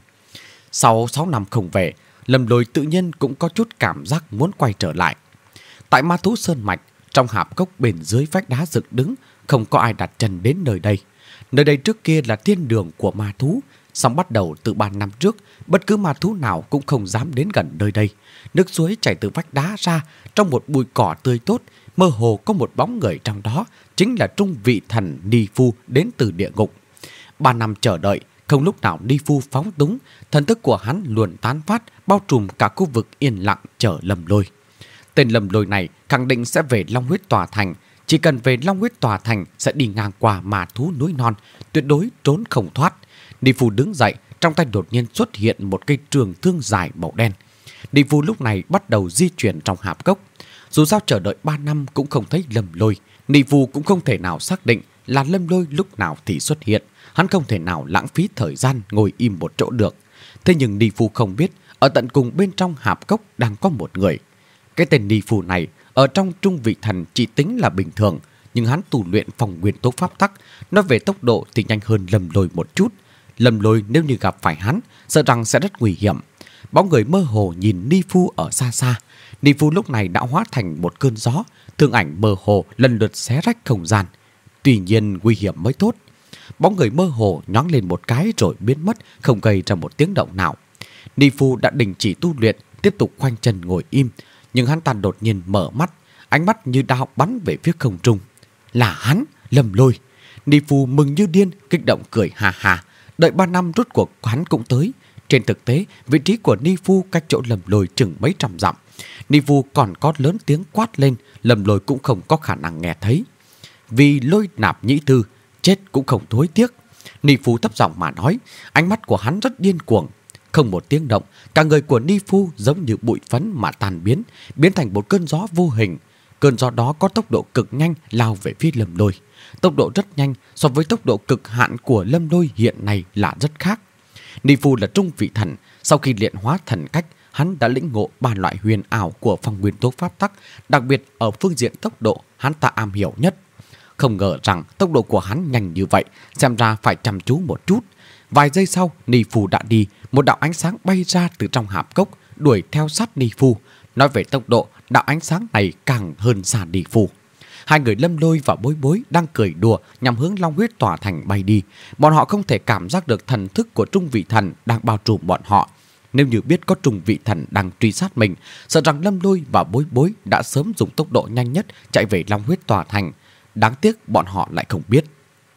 Sau sáu năm không về, Lâm Lôi tự nhiên cũng có chút cảm giác muốn quay trở lại. Tại Ma Thú Sơn Mạch, trong hạp cốc bên dưới vách đá dựng đứng, không có ai đặt chân đến nơi đây. Nơi đây trước kia là thiên đường của ma thú, song bắt đầu từ ba năm trước, bất cứ ma thú nào cũng không dám đến gần nơi đây. Nước suối chảy từ vách đá ra, trong một bụi cỏ tươi tốt, mơ hồ có một bóng người trong đó, chính là trung vị thần Ni Phu đến từ địa ngục. Ba năm chờ đợi, không lúc nào Ni Phu phóng túng, thần thức của hắn luôn tán phát, bao trùm cả khu vực yên lặng chờ Lâm Lôi. Tên Lâm Lôi này khẳng định sẽ về Long Huyết Tòa Thành. Chỉ cần về Long Huyết Tòa Thành sẽ đi ngang qua ma thú núi non, tuyệt đối trốn không thoát. Ni Phu đứng dậy, trong tay đột nhiên xuất hiện một cây trường thương dài màu đen. Ni Phu lúc này bắt đầu di chuyển trong hạp cốc. Dù sao chờ đợi ba năm cũng không thấy Lâm Lôi, Ni Phu cũng không thể nào xác định là Lâm Lôi lúc nào thì xuất hiện. Hắn không thể nào lãng phí thời gian ngồi im một chỗ được. Thế nhưng Ni Phu không biết, ở tận cùng bên trong hạp cốc đang có một người. Cái tên Ni Phu này ở trong trung vị thần chỉ tính là bình thường, nhưng hắn tu luyện phòng nguyên tố pháp tắc, nói về tốc độ thì nhanh hơn Lâm Lôi một chút. Lâm Lôi nếu như gặp phải hắn, sợ rằng sẽ rất nguy hiểm. Bóng người mơ hồ nhìn Ni Phu ở xa xa. Ni Phu lúc này đã hóa thành một cơn gió, thương ảnh mơ hồ lần lượt xé rách không gian. Tuy nhiên nguy hiểm mới tốt. Bóng người mơ hồ nhoáng lên một cái rồi biến mất, không gây ra một tiếng động nào. Ni Phu đã đình chỉ tu luyện, tiếp tục khoanh chân ngồi im, nhưng hắn ta đột nhiên mở mắt, ánh mắt như đao bắn về phía không trung. Là hắn, Lâm Lôi. Ni Phu mừng như điên, kích động cười hà hà. Đợi ba năm rốt cuộc hắn cũng tới. Trên thực tế, vị trí của Ni Phu cách chỗ Lâm Lôi chừng mấy trăm dặm. Ni Phu còn có lớn tiếng quát lên, Lâm Lôi cũng không có khả năng nghe thấy. Vì Lôi Nạp Nhĩ Tư, chết cũng không thối tiếc. Ni Phu thấp giọng mà nói, ánh mắt của hắn rất điên cuồng. Không một tiếng động, cả người của Ni Phu giống như bụi phấn mà tan biến, biến thành một cơn gió vô hình. Cơn gió đó có tốc độ cực nhanh lao về phía Lâm Lôi. Tốc độ rất nhanh so với tốc độ cực hạn của Lâm Lôi hiện nay là rất khác. Ni Phu là trung vị thần, sau khi luyện hóa thần cách, hắn đã lĩnh ngộ ba loại huyền ảo của phong nguyên tố pháp tắc, đặc biệt ở phương diện tốc độ hắn ta am hiểu nhất. Không ngờ rằng tốc độ của hắn nhanh như vậy, xem ra phải chăm chú một chút. Vài giây sau, Ni Phu đã đi, một đạo ánh sáng bay ra từ trong hạp cốc, đuổi theo sát Ni Phu. Nói về tốc độ, đạo ánh sáng này càng hơn xa Ni Phu. Hai người Lâm Lôi và Bối Bối đang cười đùa nhằm hướng Long Huyết Tòa Thành bay đi. Bọn họ không thể cảm giác được thần thức của trung vị thần đang bao trùm bọn họ. Nếu như biết có trung vị thần đang truy sát mình, sợ rằng Lâm Lôi và Bối Bối đã sớm dùng tốc độ nhanh nhất chạy về Long Huyết Tòa Thành. Đáng tiếc bọn họ lại không biết.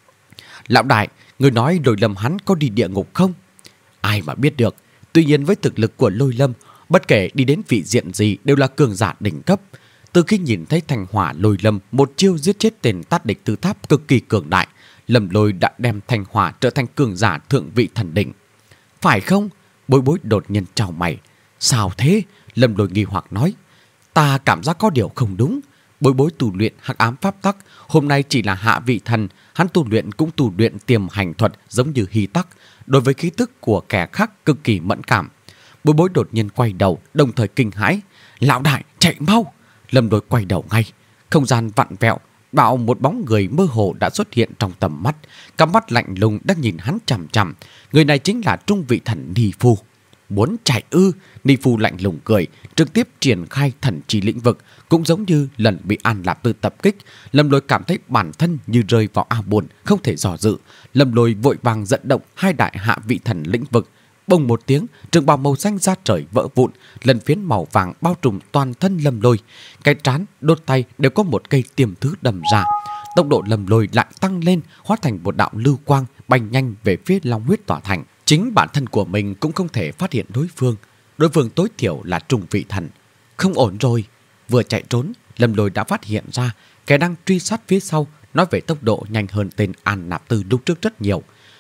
Lão đại, người nói Lôi Lâm hắn có đi địa ngục không? Ai mà biết được. Tuy nhiên với thực lực của Lôi Lâm, bất kể đi đến vị diện gì đều là cường giả đỉnh cấp. Từ khi nhìn thấy thành hỏa Lôi Lâm một chiêu giết chết tên tát địch tứ tháp cực kỳ cường đại, Lâm Lôi đã đem thành hỏa trở thành cường giả thượng vị thần đỉnh. Phải không? Bối Bối đột nhiên chào mày. Sao thế? Lâm Lôi nghi hoặc nói. Ta cảm giác có điều không đúng. Bối Bối tu luyện hắc ám pháp tắc, hôm nay chỉ là hạ vị thần, hắn tu luyện cũng tu luyện tiềm hành thuật giống như Hy Tắc, đối với khí tức của kẻ khác cực kỳ mẫn cảm. Bối Bối đột nhiên quay đầu, đồng thời kinh hãi. Lão đại, chạy mau! Lâm Lôi quay đầu ngay. Không gian vặn vẹo, bảo một bóng người mơ hồ đã xuất hiện trong tầm mắt. Cặp mắt lạnh lùng đang nhìn hắn chằm chằm. Người này chính là trung vị thần Ni Phu. Muốn chạy ư? Ni Phu lạnh lùng cười, trực tiếp triển khai thần chi lĩnh vực. Cũng giống như lần bị An Lạp Tư tập kích, Lâm Lôi cảm thấy bản thân như rơi vào ao buồn, không thể dò dự. Lâm Lôi vội vàng dẫn động hai đại hạ vị thần lĩnh vực. Bùng một tiếng, trường bào màu xanh da trời vỡ vụn, lần phiến màu vàng bao trùm toàn thân Lâm Lôi. Cái trán, đốt tay đều có một cây tiềm thứ đâm ra. Tốc độ Lâm Lôi lại tăng lên, hóa thành một đạo lưu quang bay nhanh về phía Long Huyết Tòa Thành. Chính bản thân của mình cũng không thể phát hiện đối phương. Đối phương tối thiểu là trung vị thần. Không ổn rồi. Vừa chạy trốn, Lâm Lôi đã phát hiện ra kẻ đang truy sát phía sau, nói về tốc độ nhanh hơn tên An Nạp Tư lúc trước rất nhiều.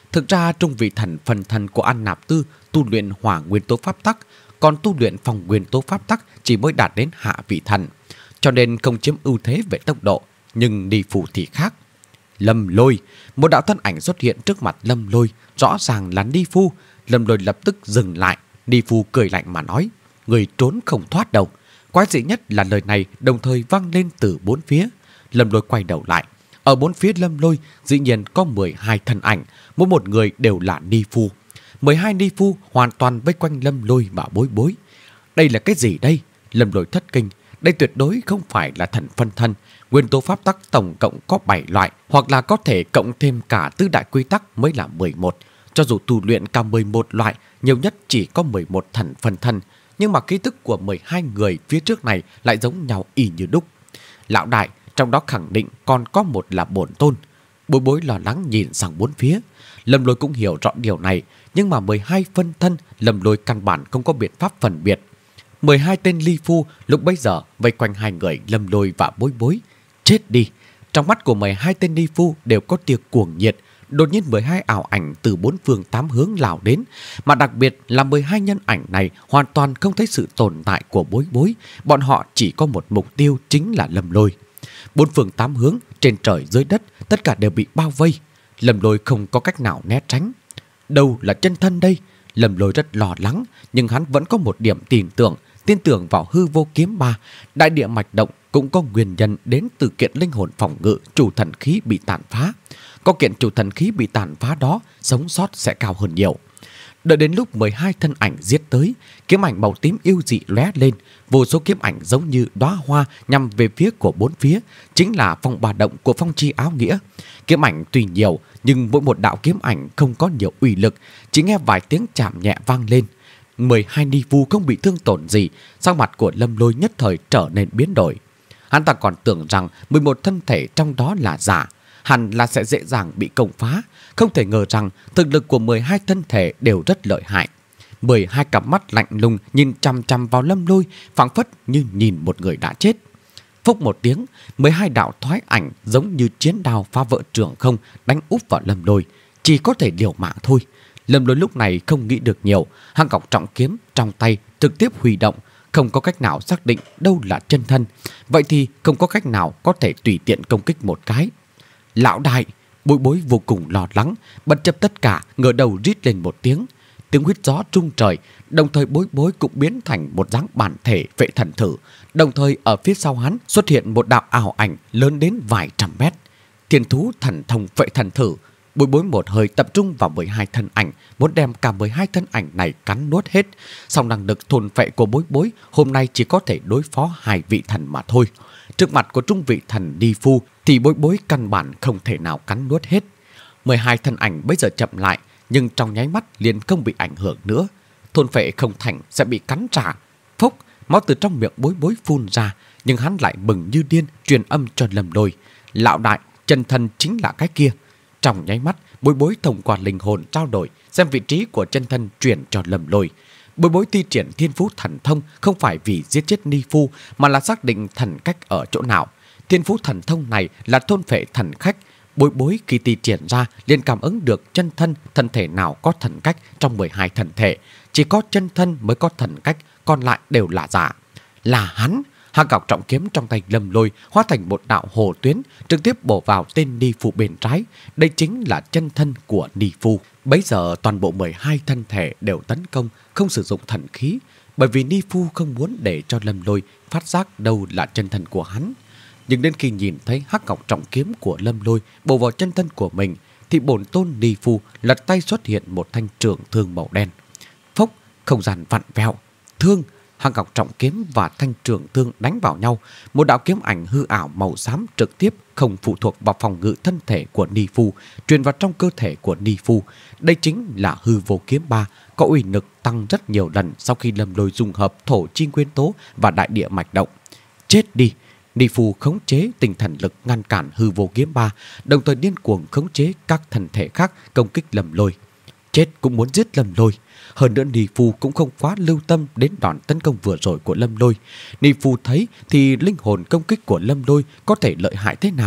Thực ra trung vị thần phần thân của An Nạp Tư tu luyện hỏa nguyên tố pháp tắc, còn tu luyện phòng nguyên tố pháp tắc chỉ mới đạt đến hạ vị thần, cho nên không chiếm ưu thế về tốc độ. Nhưng Ni Phu thì khác. Lâm Lôi, một đạo thân ảnh xuất hiện trước mặt Lâm Lôi, rõ ràng là Ni Phu. Lâm Lôi lập tức dừng lại. Ni Phu cười lạnh mà nói: người trốn không thoát đâu. Quái dị nhất là lời này đồng thời vang lên từ bốn phía. Lâm Lôi quay đầu lại. Ở bốn phía Lâm Lôi dĩ nhiên có mười hai thân ảnh, mỗi một người đều là Ni Phu. mười hai Ni Phu hoàn toàn vây quanh Lâm Lôi và Bối Bối. Đây là cái gì đây? Lâm Lôi thất kinh. Đây tuyệt đối không phải là thần phân thân. Nguyên tố pháp tắc tổng cộng có bảy loại, hoặc là có thể cộng thêm cả tứ đại quy tắc mới là mười một. Cho dù tu luyện cả mười một loại, nhiều nhất chỉ có mười một thần phân thân, nhưng mà ký tức của mười hai người phía trước này lại giống nhau y như đúc. Lão đại, trong đó khẳng định còn có một là bổn tôn. Bối Bối lo lắng nhìn sang bốn phía. Lâm Lôi cũng hiểu rõ điều này, nhưng mà mười hai phân thân, Lâm Lôi căn bản không có biện pháp phân biệt. mười hai tên Li Phu lúc bấy giờ vây quanh hai người Lâm Lôi và Bối Bối. Chết đi! Trong mắt của mười hai tên Li Phu đều có tia cuồng nhiệt. Đột nhiên mười hai ảo ảnh từ bốn phương tám hướng lao đến, mà đặc biệt là mười hai nhân ảnh này hoàn toàn không thấy sự tồn tại của Bối Bối. Bọn họ chỉ có một mục tiêu, chính là Lâm Lôi. Bốn phương tám hướng, trên trời dưới đất, tất cả đều bị bao vây. Lâm Lôi không có cách nào né tránh. Đâu là chân thân đây? Lâm Lôi rất lo lắng, nhưng hắn vẫn có một điểm tin tưởng, tin tưởng vào hư vô kiếm ba. Đại địa mạch động cũng có nguyên nhân đến từ kiện linh hồn phòng ngự chủ thần khí bị tàn phá. Có kiện chủ thần khí bị tàn phá đó, sống sót sẽ cao hơn nhiều. Đợi đến lúc mười hai thân ảnh giết tới, kiếm ảnh màu tím yêu dị lóe lên, vô số kiếm ảnh giống như đóa hoa nhằm về phía của bốn phía, chính là phong ba động của phong chi áo nghĩa. Kiếm ảnh tuy nhiều, nhưng mỗi một đạo kiếm ảnh không có nhiều uy lực, chỉ nghe vài tiếng chạm nhẹ vang lên. mười hai Ni Phu không bị thương tổn gì, sắc mặt của Lâm Lôi nhất thời trở nên biến đổi. Hắn ta còn tưởng rằng mười một thân thể trong đó là giả, hẳn là sẽ dễ dàng bị công phá. Không thể ngờ rằng thực lực của mười hai thân thể đều rất lợi hại. mười hai cặp mắt lạnh lùng nhìn chằm chằm vào Lâm Lôi, phảng phất như nhìn một người đã chết. Phốc một tiếng, mười hai đạo thoái ảnh giống như chiến đao phá vỡ trường không đánh úp vào Lâm Lôi. Chỉ có thể liều mạng thôi. Lâm Lôi lúc này không nghĩ được nhiều, hang cọc trọng kiếm trong tay trực tiếp huy động, không có cách nào xác định đâu là chân thân. Vậy thì không có cách nào có thể tùy tiện công kích một cái. Lão đại! Bối Bối vô cùng lo lắng, bất chấp tất cả, ngửa đầu rít lên một tiếng. Tiếng huyết gió trung trời, đồng thời Bối Bối cũng biến thành một dáng bản thể vệ thần thử. Đồng thời ở phía sau hắn xuất hiện một đạo ảo ảnh lớn đến vài trăm mét. Thiên thú thần thông vệ thần thử. Bối Bối một hơi tập trung vào mười hai thân ảnh, muốn đem cả mười hai thân ảnh này cắn nuốt hết. Song năng lực thôn phệ của Bối Bối hôm nay chỉ có thể đối phó hai vị thần mà thôi. Trước mặt của trung vị thần Ni Phu thì Bối Bối căn bản không thể nào cắn nuốt hết. mười hai thân ảnh bây giờ chậm lại, nhưng trong nháy mắt liền không bị ảnh hưởng nữa. Thôn phệ không thành sẽ bị cắn trả. Phốc, máu từ trong miệng Bối Bối phun ra, nhưng hắn lại mừng như điên truyền âm cho Lâm Lôi. Lão đại, chân thân chính là cái kia. Trong nháy mắt, Bối Bối thông qua linh hồn trao đổi, xem vị trí của chân thân truyền cho Lâm Lôi. Bối Bối thi triển thiên phú thần thông không phải vì giết chết Ni Phu, mà là xác định thần cách ở chỗ nào. Thiên phú thần thông này là thôn phệ thần khách. Bối Bối khi thi triển ra liền cảm ứng được chân thân thân thể nào có thần cách trong mười hai thần thể. Chỉ có chân thân mới có thần cách, còn lại đều là giả. Là hắn! Hang cọc trọng kiếm trong tay Lâm Lôi hóa thành một đạo hồ tuyến, trực tiếp bổ vào tên Ni Phu bên trái. Đây chính là chân thân của Ni Phu. Bấy giờ toàn bộ mười hai thân thể đều tấn công, không sử dụng thần khí, bởi vì Ni Phu không muốn để cho Lâm Lôi phát giác đâu là chân thân của hắn. Nhưng đến khi nhìn thấy hắc ngọc trọng kiếm của Lâm Lôi bổ vào chân thân của mình, thì bổn tôn Ni Phu lật tay xuất hiện một thanh trường thương màu đen. Phốc, không gian vặn vẹo, thương, hắc ngọc trọng kiếm và thanh trường thương đánh vào nhau. Một đạo kiếm ảnh hư ảo màu xám trực tiếp không phụ thuộc vào phòng ngự thân thể của Ni Phu, truyền vào trong cơ thể của Ni Phu. Đây chính là hư vô kiếm ba, có uy lực tăng rất nhiều lần sau khi Lâm Lôi dung hợp thổ chi nguyên tố và đại địa mạch động. Chết đi! Ni Phu khống chế tinh thần lực ngăn cản hư vô kiếm ba, đồng thời điên cuồng khống chế các thần thể khác công kích Lâm Lôi. Chết cũng muốn giết Lâm Lôi. Hơn nữa Ni Phu cũng không quá lưu tâm đến đòn tấn công vừa rồi của Lâm Lôi. Ni Phu thấy thì linh hồn công kích của Lâm Lôi có thể lợi hại thế nào.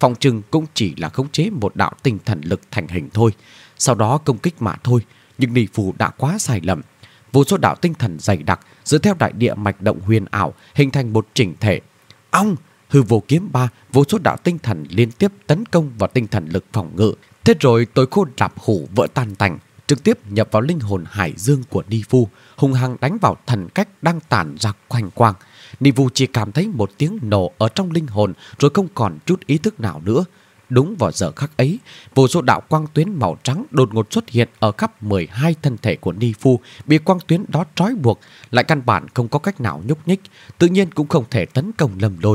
phòng trừng cũng chỉ là khống chế một đạo tinh thần lực thành hình thôi, sau đó công kích mà thôi. Nhưng Ni Phu đã quá sai lầm. Vô số đạo tinh thần dày đặc dựa theo đại địa mạch động huyền ảo hình thành một chỉnh thể. Ong! Hư vô kiếm ba, vô số đạo tinh thần liên tiếp tấn công vào tinh thần lực phòng ngự. Thế rồi tối khô đạp hủ vỡ tan tành, trực tiếp nhập vào linh hồn hải dương của Ni Phu, hung hăng đánh vào thần cách đang tản ra khoanh quang. Ni Phu chỉ cảm thấy một tiếng nổ ở trong linh hồn rồi không còn chút ý thức nào nữa. Đúng vào giờ khắc ấy, vô số đạo quang tuyến màu trắng đột ngột xuất hiện ở khắp mười hai thân thể của Ni Phu, bị quang tuyến đó trói buộc, lại căn bản không có cách nào nhúc nhích, tự nhiên cũng không thể tấn công Lâm Lôi.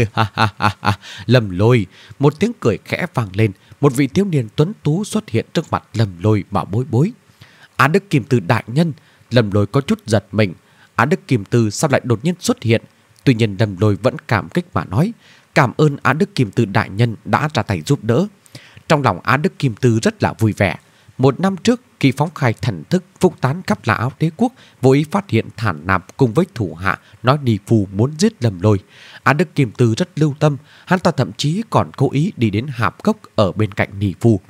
Lâm Lôi, một tiếng cười khẽ vang lên, một vị thiếu niên tuấn tú xuất hiện trước mặt Lâm Lôi mà bối bối. Á Đức Kim Tư đại nhân. Lâm Lôi có chút giật mình. Á Đức Kim Tư sao lại đột nhiên xuất hiện? Tuy nhiên Lâm Lôi vẫn cảm kích mà nói, cảm ơn Á Đức Kim Tư đại nhân đã ra tay giúp đỡ. Trong lòng Á Đức Kim Tư rất là vui vẻ. Một năm trước, khi phóng khai thần thức phúc tán khắp La Áo Đế quốc, vô ý phát hiện Thản Nạp cùng với thủ hạ nói Ni Phu muốn giết Lâm Lôi. Á Đức Kim Tư rất lưu tâm, hắn ta thậm chí còn cố ý đi đến hạp cốc ở bên cạnh Ni Phu.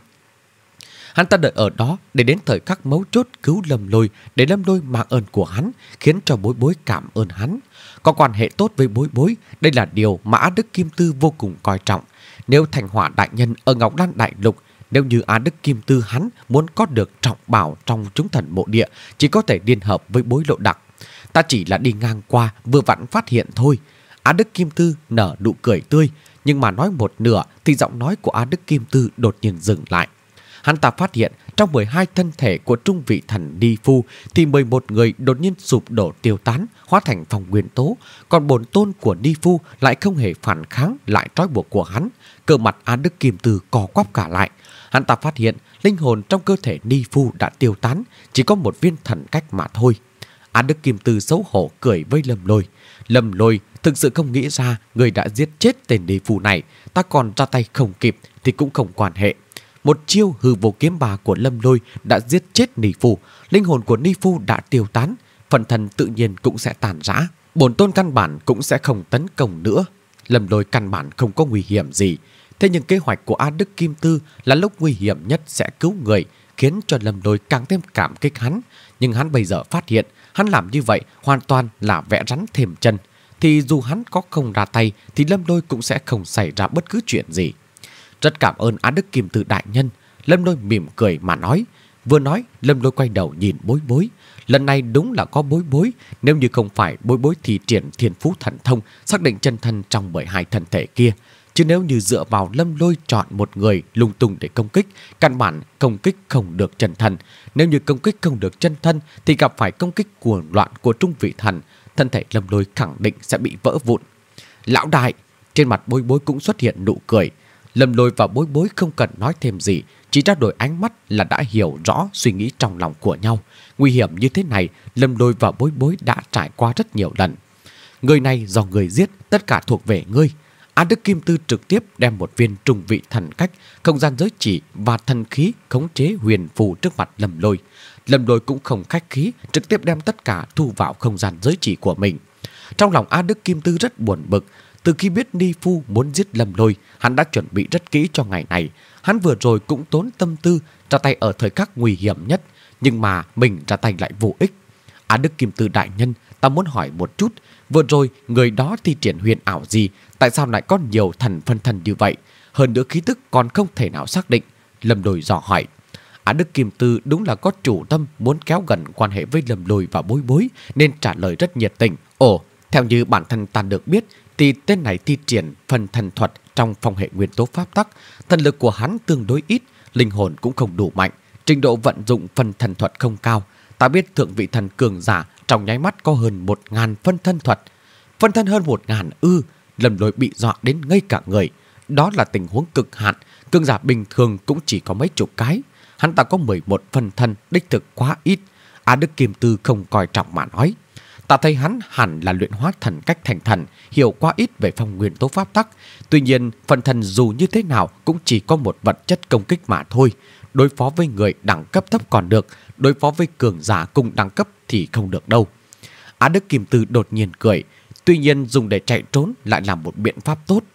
Hắn ta đợi ở đó để đến thời khắc mấu chốt cứu Lâm Lôi, để Lâm Lôi mang ơn của hắn, khiến cho Bối Bối cảm ơn hắn. Có quan hệ tốt với Bối Bối, đây là điều mà Á Đức Kim Tư vô cùng coi trọng. Nếu Thành Hỏa đại nhân ở Ngọc Lan Đại Lục, nếu như Á Đức Kim Tư hắn muốn có được trọng bảo trong chúng thần mộ địa, chỉ có thể liên hợp với Bối Lộ Đặc. Ta chỉ là đi ngang qua, vừa vặn phát hiện thôi. Á Đức Kim Tư nở nụ cười tươi, nhưng mà nói một nửa thì giọng nói của Á Đức Kim Tư đột nhiên dừng lại. Hắn ta phát hiện trong mười hai thân thể của trung vị thần Ni Phu thì mười một người đột nhiên sụp đổ tiêu tán, hóa thành phong nguyên tố, còn bổn tôn của Ni Phu lại không hề phản kháng lại trói buộc của hắn. Cơ mặt Á Đức Kim Tư co quắp cả lại. Hắn ta phát hiện linh hồn trong cơ thể Ni Phu đã tiêu tán, chỉ có một viên thần cách mà thôi. Á Đức Kim Tư xấu hổ cười với Lâm Lôi. Lâm Lôi thực sự không nghĩ ra người đã giết chết tên Ni Phu này, ta còn ra tay không kịp thì cũng không quan hệ. Một chiêu hư vô kiếm bà của Lâm Lôi đã giết chết Ni Phu, linh hồn của Ni Phu đã tiêu tán, phần thần tự nhiên cũng sẽ tàn rã, bổn tôn căn bản cũng sẽ không tấn công nữa. Lâm Lôi căn bản không có nguy hiểm gì. Thế nhưng kế hoạch của Á Đức Kim Tư là lúc nguy hiểm nhất sẽ cứu người, khiến cho Lâm Lôi càng thêm cảm kích hắn. Nhưng hắn bây giờ phát hiện hắn làm như vậy hoàn toàn là vẽ rắn thêm chân, thì dù hắn có không ra tay thì Lâm Lôi cũng sẽ không xảy ra bất cứ chuyện gì. Rất cảm ơn Á Đức Kim Tư đại nhân. Lâm Lôi mỉm cười mà nói. Vừa nói, Lâm Lôi quay đầu nhìn Bối Bối. Lần này đúng là có Bối Bối. Nếu như không phải Bối Bối thì triển thiên phú thần thông, xác định chân thân trong mười hai thân thể kia. Chứ nếu như dựa vào Lâm Lôi chọn một người lung tung để công kích, căn bản công kích không được chân thân. Nếu như công kích không được chân thân thì gặp phải công kích cuồng loạn của trung vị thần, thân thể Lâm Lôi khẳng định sẽ bị vỡ vụn. Lão đại! Trên mặt Bối Bối cũng xuất hiện nụ cười. Lâm Lôi và Bối Bối không cần nói thêm gì, chỉ trao đổi ánh mắt là đã hiểu rõ suy nghĩ trong lòng của nhau. Nguy hiểm như thế này, Lâm Lôi và Bối Bối đã trải qua rất nhiều lần. Người này do người giết, tất cả thuộc về ngươi. Á Đức Kim Tư trực tiếp đem một viên trung vị thần cách, không gian giới chỉ và thần khí khống chế huyền phù trước mặt Lâm Lôi. Lâm Lôi cũng không khách khí, trực tiếp đem tất cả thu vào không gian giới chỉ của mình. Trong lòng Á Đức Kim Tư rất buồn bực. Từ khi biết Ni Phu muốn giết Lâm Lôi, hắn đã chuẩn bị rất kỹ cho ngày này. Hắn vừa rồi cũng tốn tâm tư ra tay ở thời khắc nguy hiểm nhất, nhưng mà mình ra tay lại vô ích. Á Đức Kim Tư đại nhân, ta muốn hỏi một chút, vừa rồi người đó thi triển huyền ảo gì, tại sao lại có nhiều thần phân thân như vậy? Hơn nữa khí tức còn không thể nào xác định. Lâm Lôi dò hỏi. Á Đức Kim Tư đúng là có chủ tâm muốn kéo gần quan hệ với Lâm Lôi và Bối Bối, nên trả lời rất nhiệt tình. Ồ, theo như bản thân ta được biết, thì tên này thi triển phần thần thuật trong phong hệ nguyên tố pháp tắc. Thần lực của hắn tương đối ít, linh hồn cũng không đủ mạnh, trình độ vận dụng phần thần thuật không cao. Ta biết thượng vị thần cường giả trong nháy mắt có hơn một ngàn phân thân thuật. Phân thân hơn một ngàn ư? Lâm Lôi bị dọa đến ngây cả người. Đó là tình huống cực hạn, cường giả bình thường cũng chỉ có mấy chục cái. Hắn ta có mười một phân thân, đích thực quá ít. Á Đức Kim Tư không coi trọng mà nói. Ta thấy hắn hẳn là luyện hóa thần cách thành thần, hiểu quá ít về phong nguyên tố pháp tắc. Tuy nhiên, phần thần dù như thế nào cũng chỉ có một vật chất công kích mà thôi. Đối phó với người đẳng cấp thấp còn được, đối phó với cường giả cùng đẳng cấp thì không được đâu. Á Đức Kim Tư đột nhiên cười. Tuy nhiên dùng để chạy trốn lại là một biện pháp tốt.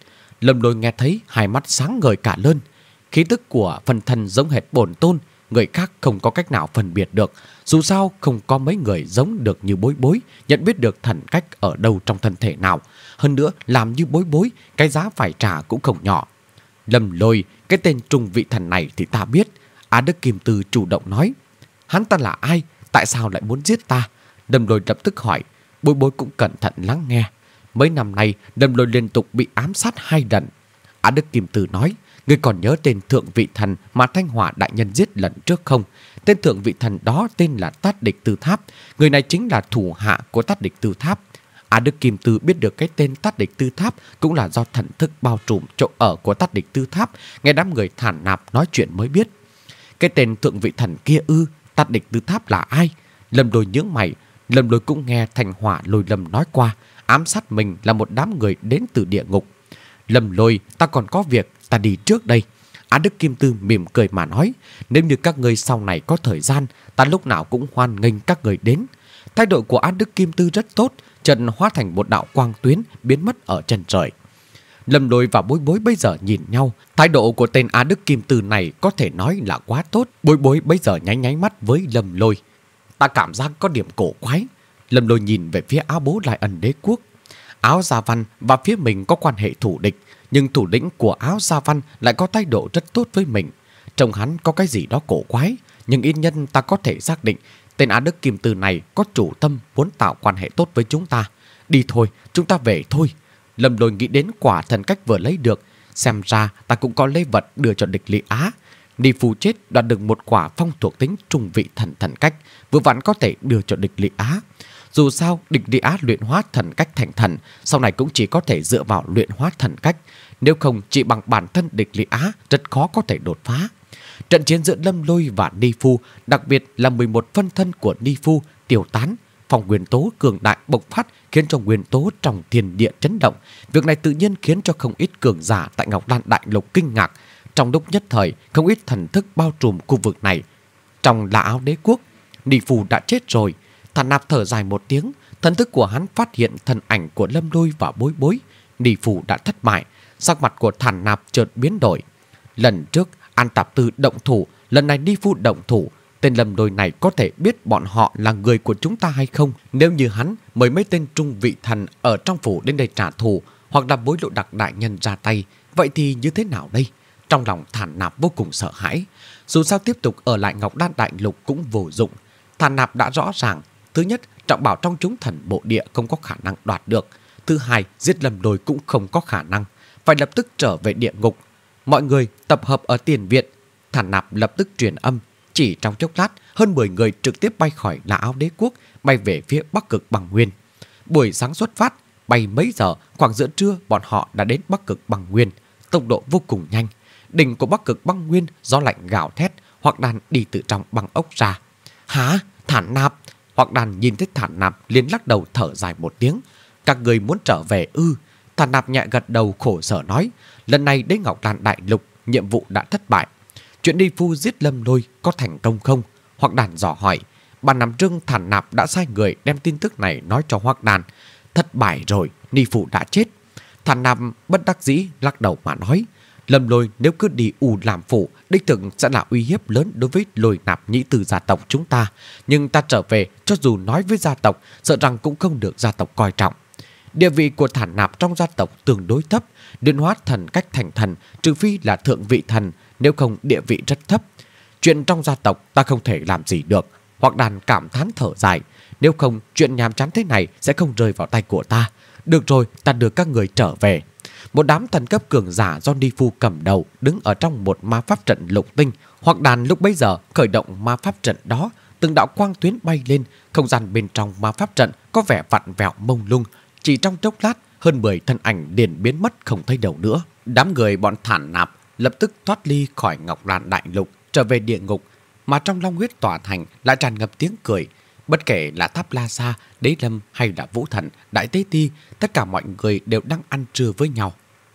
Lâm Lôi nghe thấy hai mắt sáng ngời cả lên. Khí tức của phần thân giống hệt bổn tôn, người khác không có cách nào phân biệt được. Dù sao không có mấy người giống được như Bối Bối, nhận biết được thần cách ở đâu trong thân thể nào. Hơn nữa, làm như Bối Bối, cái giá phải trả cũng không nhỏ. Lâm Lôi, cái tên trung vị thần này thì ta biết. Á Đức Kim Tư chủ động nói. Hắn ta là ai? Tại sao lại muốn giết ta? Lâm Lôi lập tức hỏi. Bối Bối cũng cẩn thận lắng nghe. Mấy năm nay, Lâm Lôi liên tục bị ám sát hai lần. Á Đức Kim Tư nói. Ngươi còn nhớ tên thượng vị thần mà Thanh Hỏa đại nhân giết lần trước không? Tên thượng vị thần đó tên là Tát Địch Tư Tháp. Người này chính là thủ hạ của Tát Địch Tư Tháp. Á Đức Kim Tư biết được cái tên Tát Địch Tư Tháp cũng là do thần thức bao trùm chỗ ở của Tát Địch Tư Tháp. Nghe đám người thản nạp nói chuyện mới biết. Cái tên thượng vị thần kia ư? Tát Địch Tư Tháp là ai? Lâm Lôi nhướng mày. Lâm Lôi cũng nghe Thanh Hỏa Lôi Lâm nói qua, ám sát mình là một đám người đến từ địa ngục. Lâm Lôi, ta còn có việc, ta đi trước đây. Á Đức Kim Tư mỉm cười mà nói. Nếu như các người sau này có thời gian, ta lúc nào cũng hoan nghênh các người đến. Thái độ của Á Đức Kim Tư rất tốt, trần hóa thành một đạo quang tuyến biến mất ở chân trời. Lâm Lôi và Bối Bối bây giờ nhìn nhau. Thái độ của tên Á Đức Kim Tư này có thể nói là quá tốt. Bối Bối bây giờ nháy nháy mắt với Lâm Lôi. Ta cảm giác có điểm cổ quái. Lâm Lôi nhìn về phía Áo Bố Lai Ẩn Đế Quốc. Áo Gia Văn và phía mình có quan hệ thù địch, nhưng thủ lĩnh của Áo Gia Văn lại có thái độ rất tốt với mình. Trông hắn có cái gì đó cổ quái, nhưng ít nhân ta có thể xác định tên Á Đức Kim Tư này có chủ tâm muốn tạo quan hệ tốt với chúng ta. Đi thôi, chúng ta về thôi. Lâm Lôi nghĩ đến quả thần cách vừa lấy được. Xem ra ta cũng có lễ vật đưa cho địch Lý Á. Ni Phu chết đoạt được một quả phong thuộc tính trung vị thần thần cách, vừa vặn có thể đưa cho địch Lý Á. Dù sao, địch Lý Á luyện hóa thần cách thành thần, sau này cũng chỉ có thể dựa vào luyện hóa thần cách. Nếu không, chỉ bằng bản thân địch Lý Á rất khó có thể đột phá. Trận chiến giữa Lâm Lôi và Ni Phu, đặc biệt là mười một phân thân của Ni Phu tiêu tán, phòng nguyên tố cường đại bộc phát khiến cho nguyên tố trong thiên địa chấn động. Việc này tự nhiên khiến cho không ít cường giả tại Ngọc Lan Đại Lục kinh ngạc. Trong lúc nhất thời, không ít thần thức bao trùm khu vực này. Trong La Áo Đế Quốc, Ni Phu đã chết rồi. Thản Nạp thở dài một tiếng, thần thức của hắn phát hiện thân ảnh của Lâm Lôi và Bối Bối. Ni Phu đã thất bại, sắc mặt của Thản Nạp chợt biến đổi. Lần trước An Tạp Tư động thủ, lần này Ni Phu động thủ. Tên Lâm Lôi này có thể biết bọn họ là người của chúng ta hay không? Nếu như hắn mời mấy tên trung vị thần ở trong phủ đến đây trả thù, hoặc là Bối Lộ Đặc đại nhân ra tay, vậy thì như thế nào đây? Trong lòng Thản Nạp vô cùng sợ hãi. Dù sao tiếp tục ở lại Ngọc Đan Đại Lục cũng vô dụng. Thản Nạp đã rõ ràng, thứ nhất, trọng bảo trong chúng thần bộ địa không có khả năng đoạt được. Thứ hai, giết Lâm Lôi cũng không có khả năng, phải lập tức trở về địa ngục. Mọi người tập hợp ở tiền viện. Thản Nạp lập tức truyền âm. Chỉ trong chốc lát, hơn mười người trực tiếp bay khỏi La Áo Đế Quốc, bay về phía Bắc Cực Băng Nguyên. Buổi sáng xuất phát, bay mấy giờ, khoảng giữa trưa bọn họ đã đến Bắc Cực Băng Nguyên. Tốc độ vô cùng nhanh. Đỉnh của Bắc Cực Băng Nguyên gió lạnh gào thét, Hoắc Đàn đi từ trong băng ốc ra. Hả? Thản Nạp? Hoắc Đàn nhìn thấy Thản Nạp liền lắc đầu thở dài một tiếng. Các người muốn trở về ư? Thản Nạp nhẹ gật đầu khổ sở nói. Lần này đến Ngọc Lan Đại Lục, nhiệm vụ đã thất bại. Chuyện Ni Phu giết Lâm Lôi có thành công không? Hoắc Đàn dò hỏi. Bà nằm trưng Thản Nạp đã sai người đem tin tức này nói cho Hoắc Đàn. Thất bại rồi, Ni Phu đã chết. Thản Nạp bất đắc dĩ lắc đầu mà nói. Lâm Lôi nếu cứ đi U làm phụ, đích thực sẽ là uy hiếp lớn đối với Lôi Nạp nhĩ từ gia tộc chúng ta. Nhưng ta trở về, cho dù nói với gia tộc, sợ rằng cũng không được gia tộc coi trọng. Địa vị của Thản Nạp trong gia tộc tương đối thấp, luyện hóa thần cách thành thần, trừ phi là thượng vị thần, nếu không địa vị rất thấp. Chuyện trong gia tộc ta không thể làm gì được. Hoắc Đàn cảm thán thở dài. Nếu không, chuyện nhàm chán thế này sẽ không rơi vào tay của ta. Được rồi, ta đưa các người trở về. Một đám thần cấp cường giả do Ni Phu cầm đầu đứng ở trong một ma pháp trận lục tinh. Hoắc Đàn lúc bấy giờ khởi động ma pháp trận đó, từng đạo quang tuyến bay lên, không gian bên trong ma pháp trận có vẻ vặn vẹo mông lung. Chỉ trong chốc lát, hơn mười thân ảnh liền biến mất không thấy đâu nữa. Đám người bọn Thản Nạp lập tức thoát ly khỏi Ngọc Lan Đại Lục, trở về địa ngục, mà trong Long Huyết Tỏa Thành lại tràn ngập tiếng cười. Bất kể là Tháp La Sa, Đế Lâm hay là Vũ Thần, Đại Tế Ti, tất cả mọi người đều đang ăn trưa với nhau.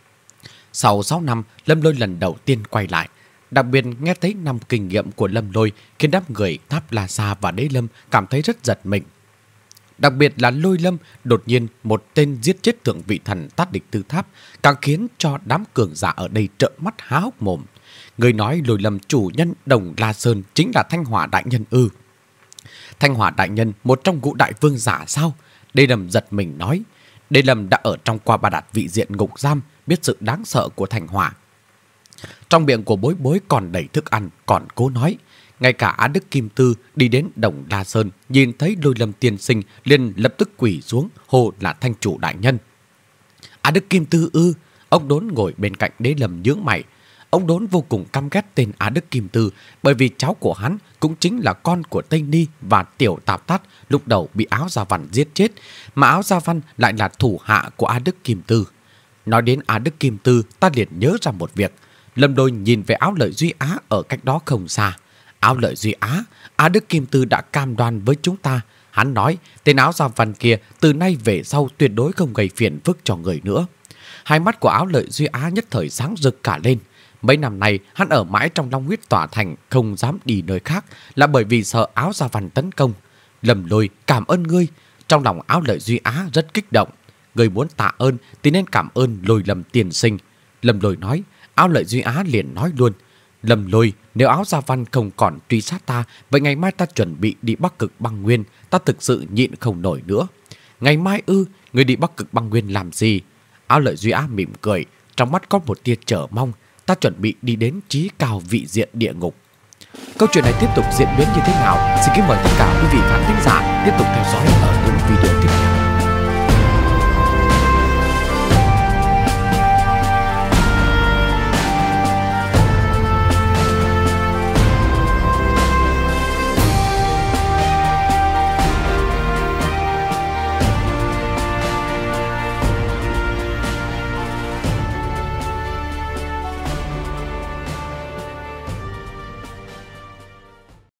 Sau sáu năm, Lâm Lôi lần đầu tiên quay lại. Đặc biệt nghe thấy năm kinh nghiệm của Lâm Lôi khiến đám người Tháp La Sa và Đế Lâm cảm thấy rất giật mình. Đặc biệt là Lôi Lâm đột nhiên một tên giết chết thượng vị thần Tát Địch Tư Tháp, càng khiến cho đám cường giả ở đây trợn mắt há hốc mồm. Người nói Lôi Lâm chủ nhân Đồng La Sơn chính là Thanh Hỏa đại nhân ư? Thanh Hỏa đại nhân một trong ngũ đại vương giả sao? Đê Lâm giật mình nói. Đê Lâm đã ở trong qua ba đạt vị diện ngục giam, biết sự đáng sợ của Thanh Hỏa. Trong miệng của Bối Bối còn đầy thức ăn, còn cố nói. Ngay cả Á Đức Kim Tư đi đến Đồng La Sơn, nhìn thấy Lôi Lâm tiên sinh liền lập tức quỳ xuống, hô là thanh chủ đại nhân. Á Đức Kim Tư ư? Ông Đốn ngồi bên cạnh Đế Lâm nhướng mày. Ông Đốn vô cùng căm ghét tên Á Đức Kim Tư, bởi vì cháu của hắn cũng chính là con của Tây Ni và Tiểu Tạp Tát lúc đầu bị Áo Gia Văn giết chết, mà Áo Gia Văn lại là thủ hạ của Á Đức Kim Tư. Nói đến Á Đức Kim Tư, ta liền nhớ ra một việc. Lâm Đôi nhìn về Áo Lợi Duy Á ở cách đó không xa. Áo Lợi Duy Á, Á Đức Kim Tư đã cam đoan với chúng ta. Hắn nói tên Áo Gia Văn kia từ nay về sau tuyệt đối không gây phiền phức cho người nữa. Hai mắt của Áo Lợi Duy Á nhất thời sáng rực cả lên. Mấy năm nay hắn ở mãi trong Long Huyết Tỏa Thành, không dám đi nơi khác là bởi vì sợ Áo Gia Văn tấn công. Lâm Lôi cảm ơn ngươi. Trong lòng Áo Lợi Duy Á rất kích động. Ngươi muốn tạ ơn thì nên cảm ơn Lôi Lâm tiên sinh. Lâm Lôi nói. Áo Lợi Duy Á liền nói luôn. Lâm Lôi, nếu Áo Gia Văn không còn truy sát ta, vậy ngày mai ta chuẩn bị đi Bắc Cực Băng Nguyên. Ta thực sự nhịn không nổi nữa. Ngày mai ư? Ngươi đi Bắc Cực Băng Nguyên làm gì? Áo Lợi Duy Á mỉm cười, trong mắt có một tia chờ mong. Ta chuẩn bị đi đến chí cao vị diện địa ngục. Câu chuyện này tiếp tục diễn biến như thế nào? Xin kính mời tất cả quý vị khán thính giả tiếp tục theo dõi ở những video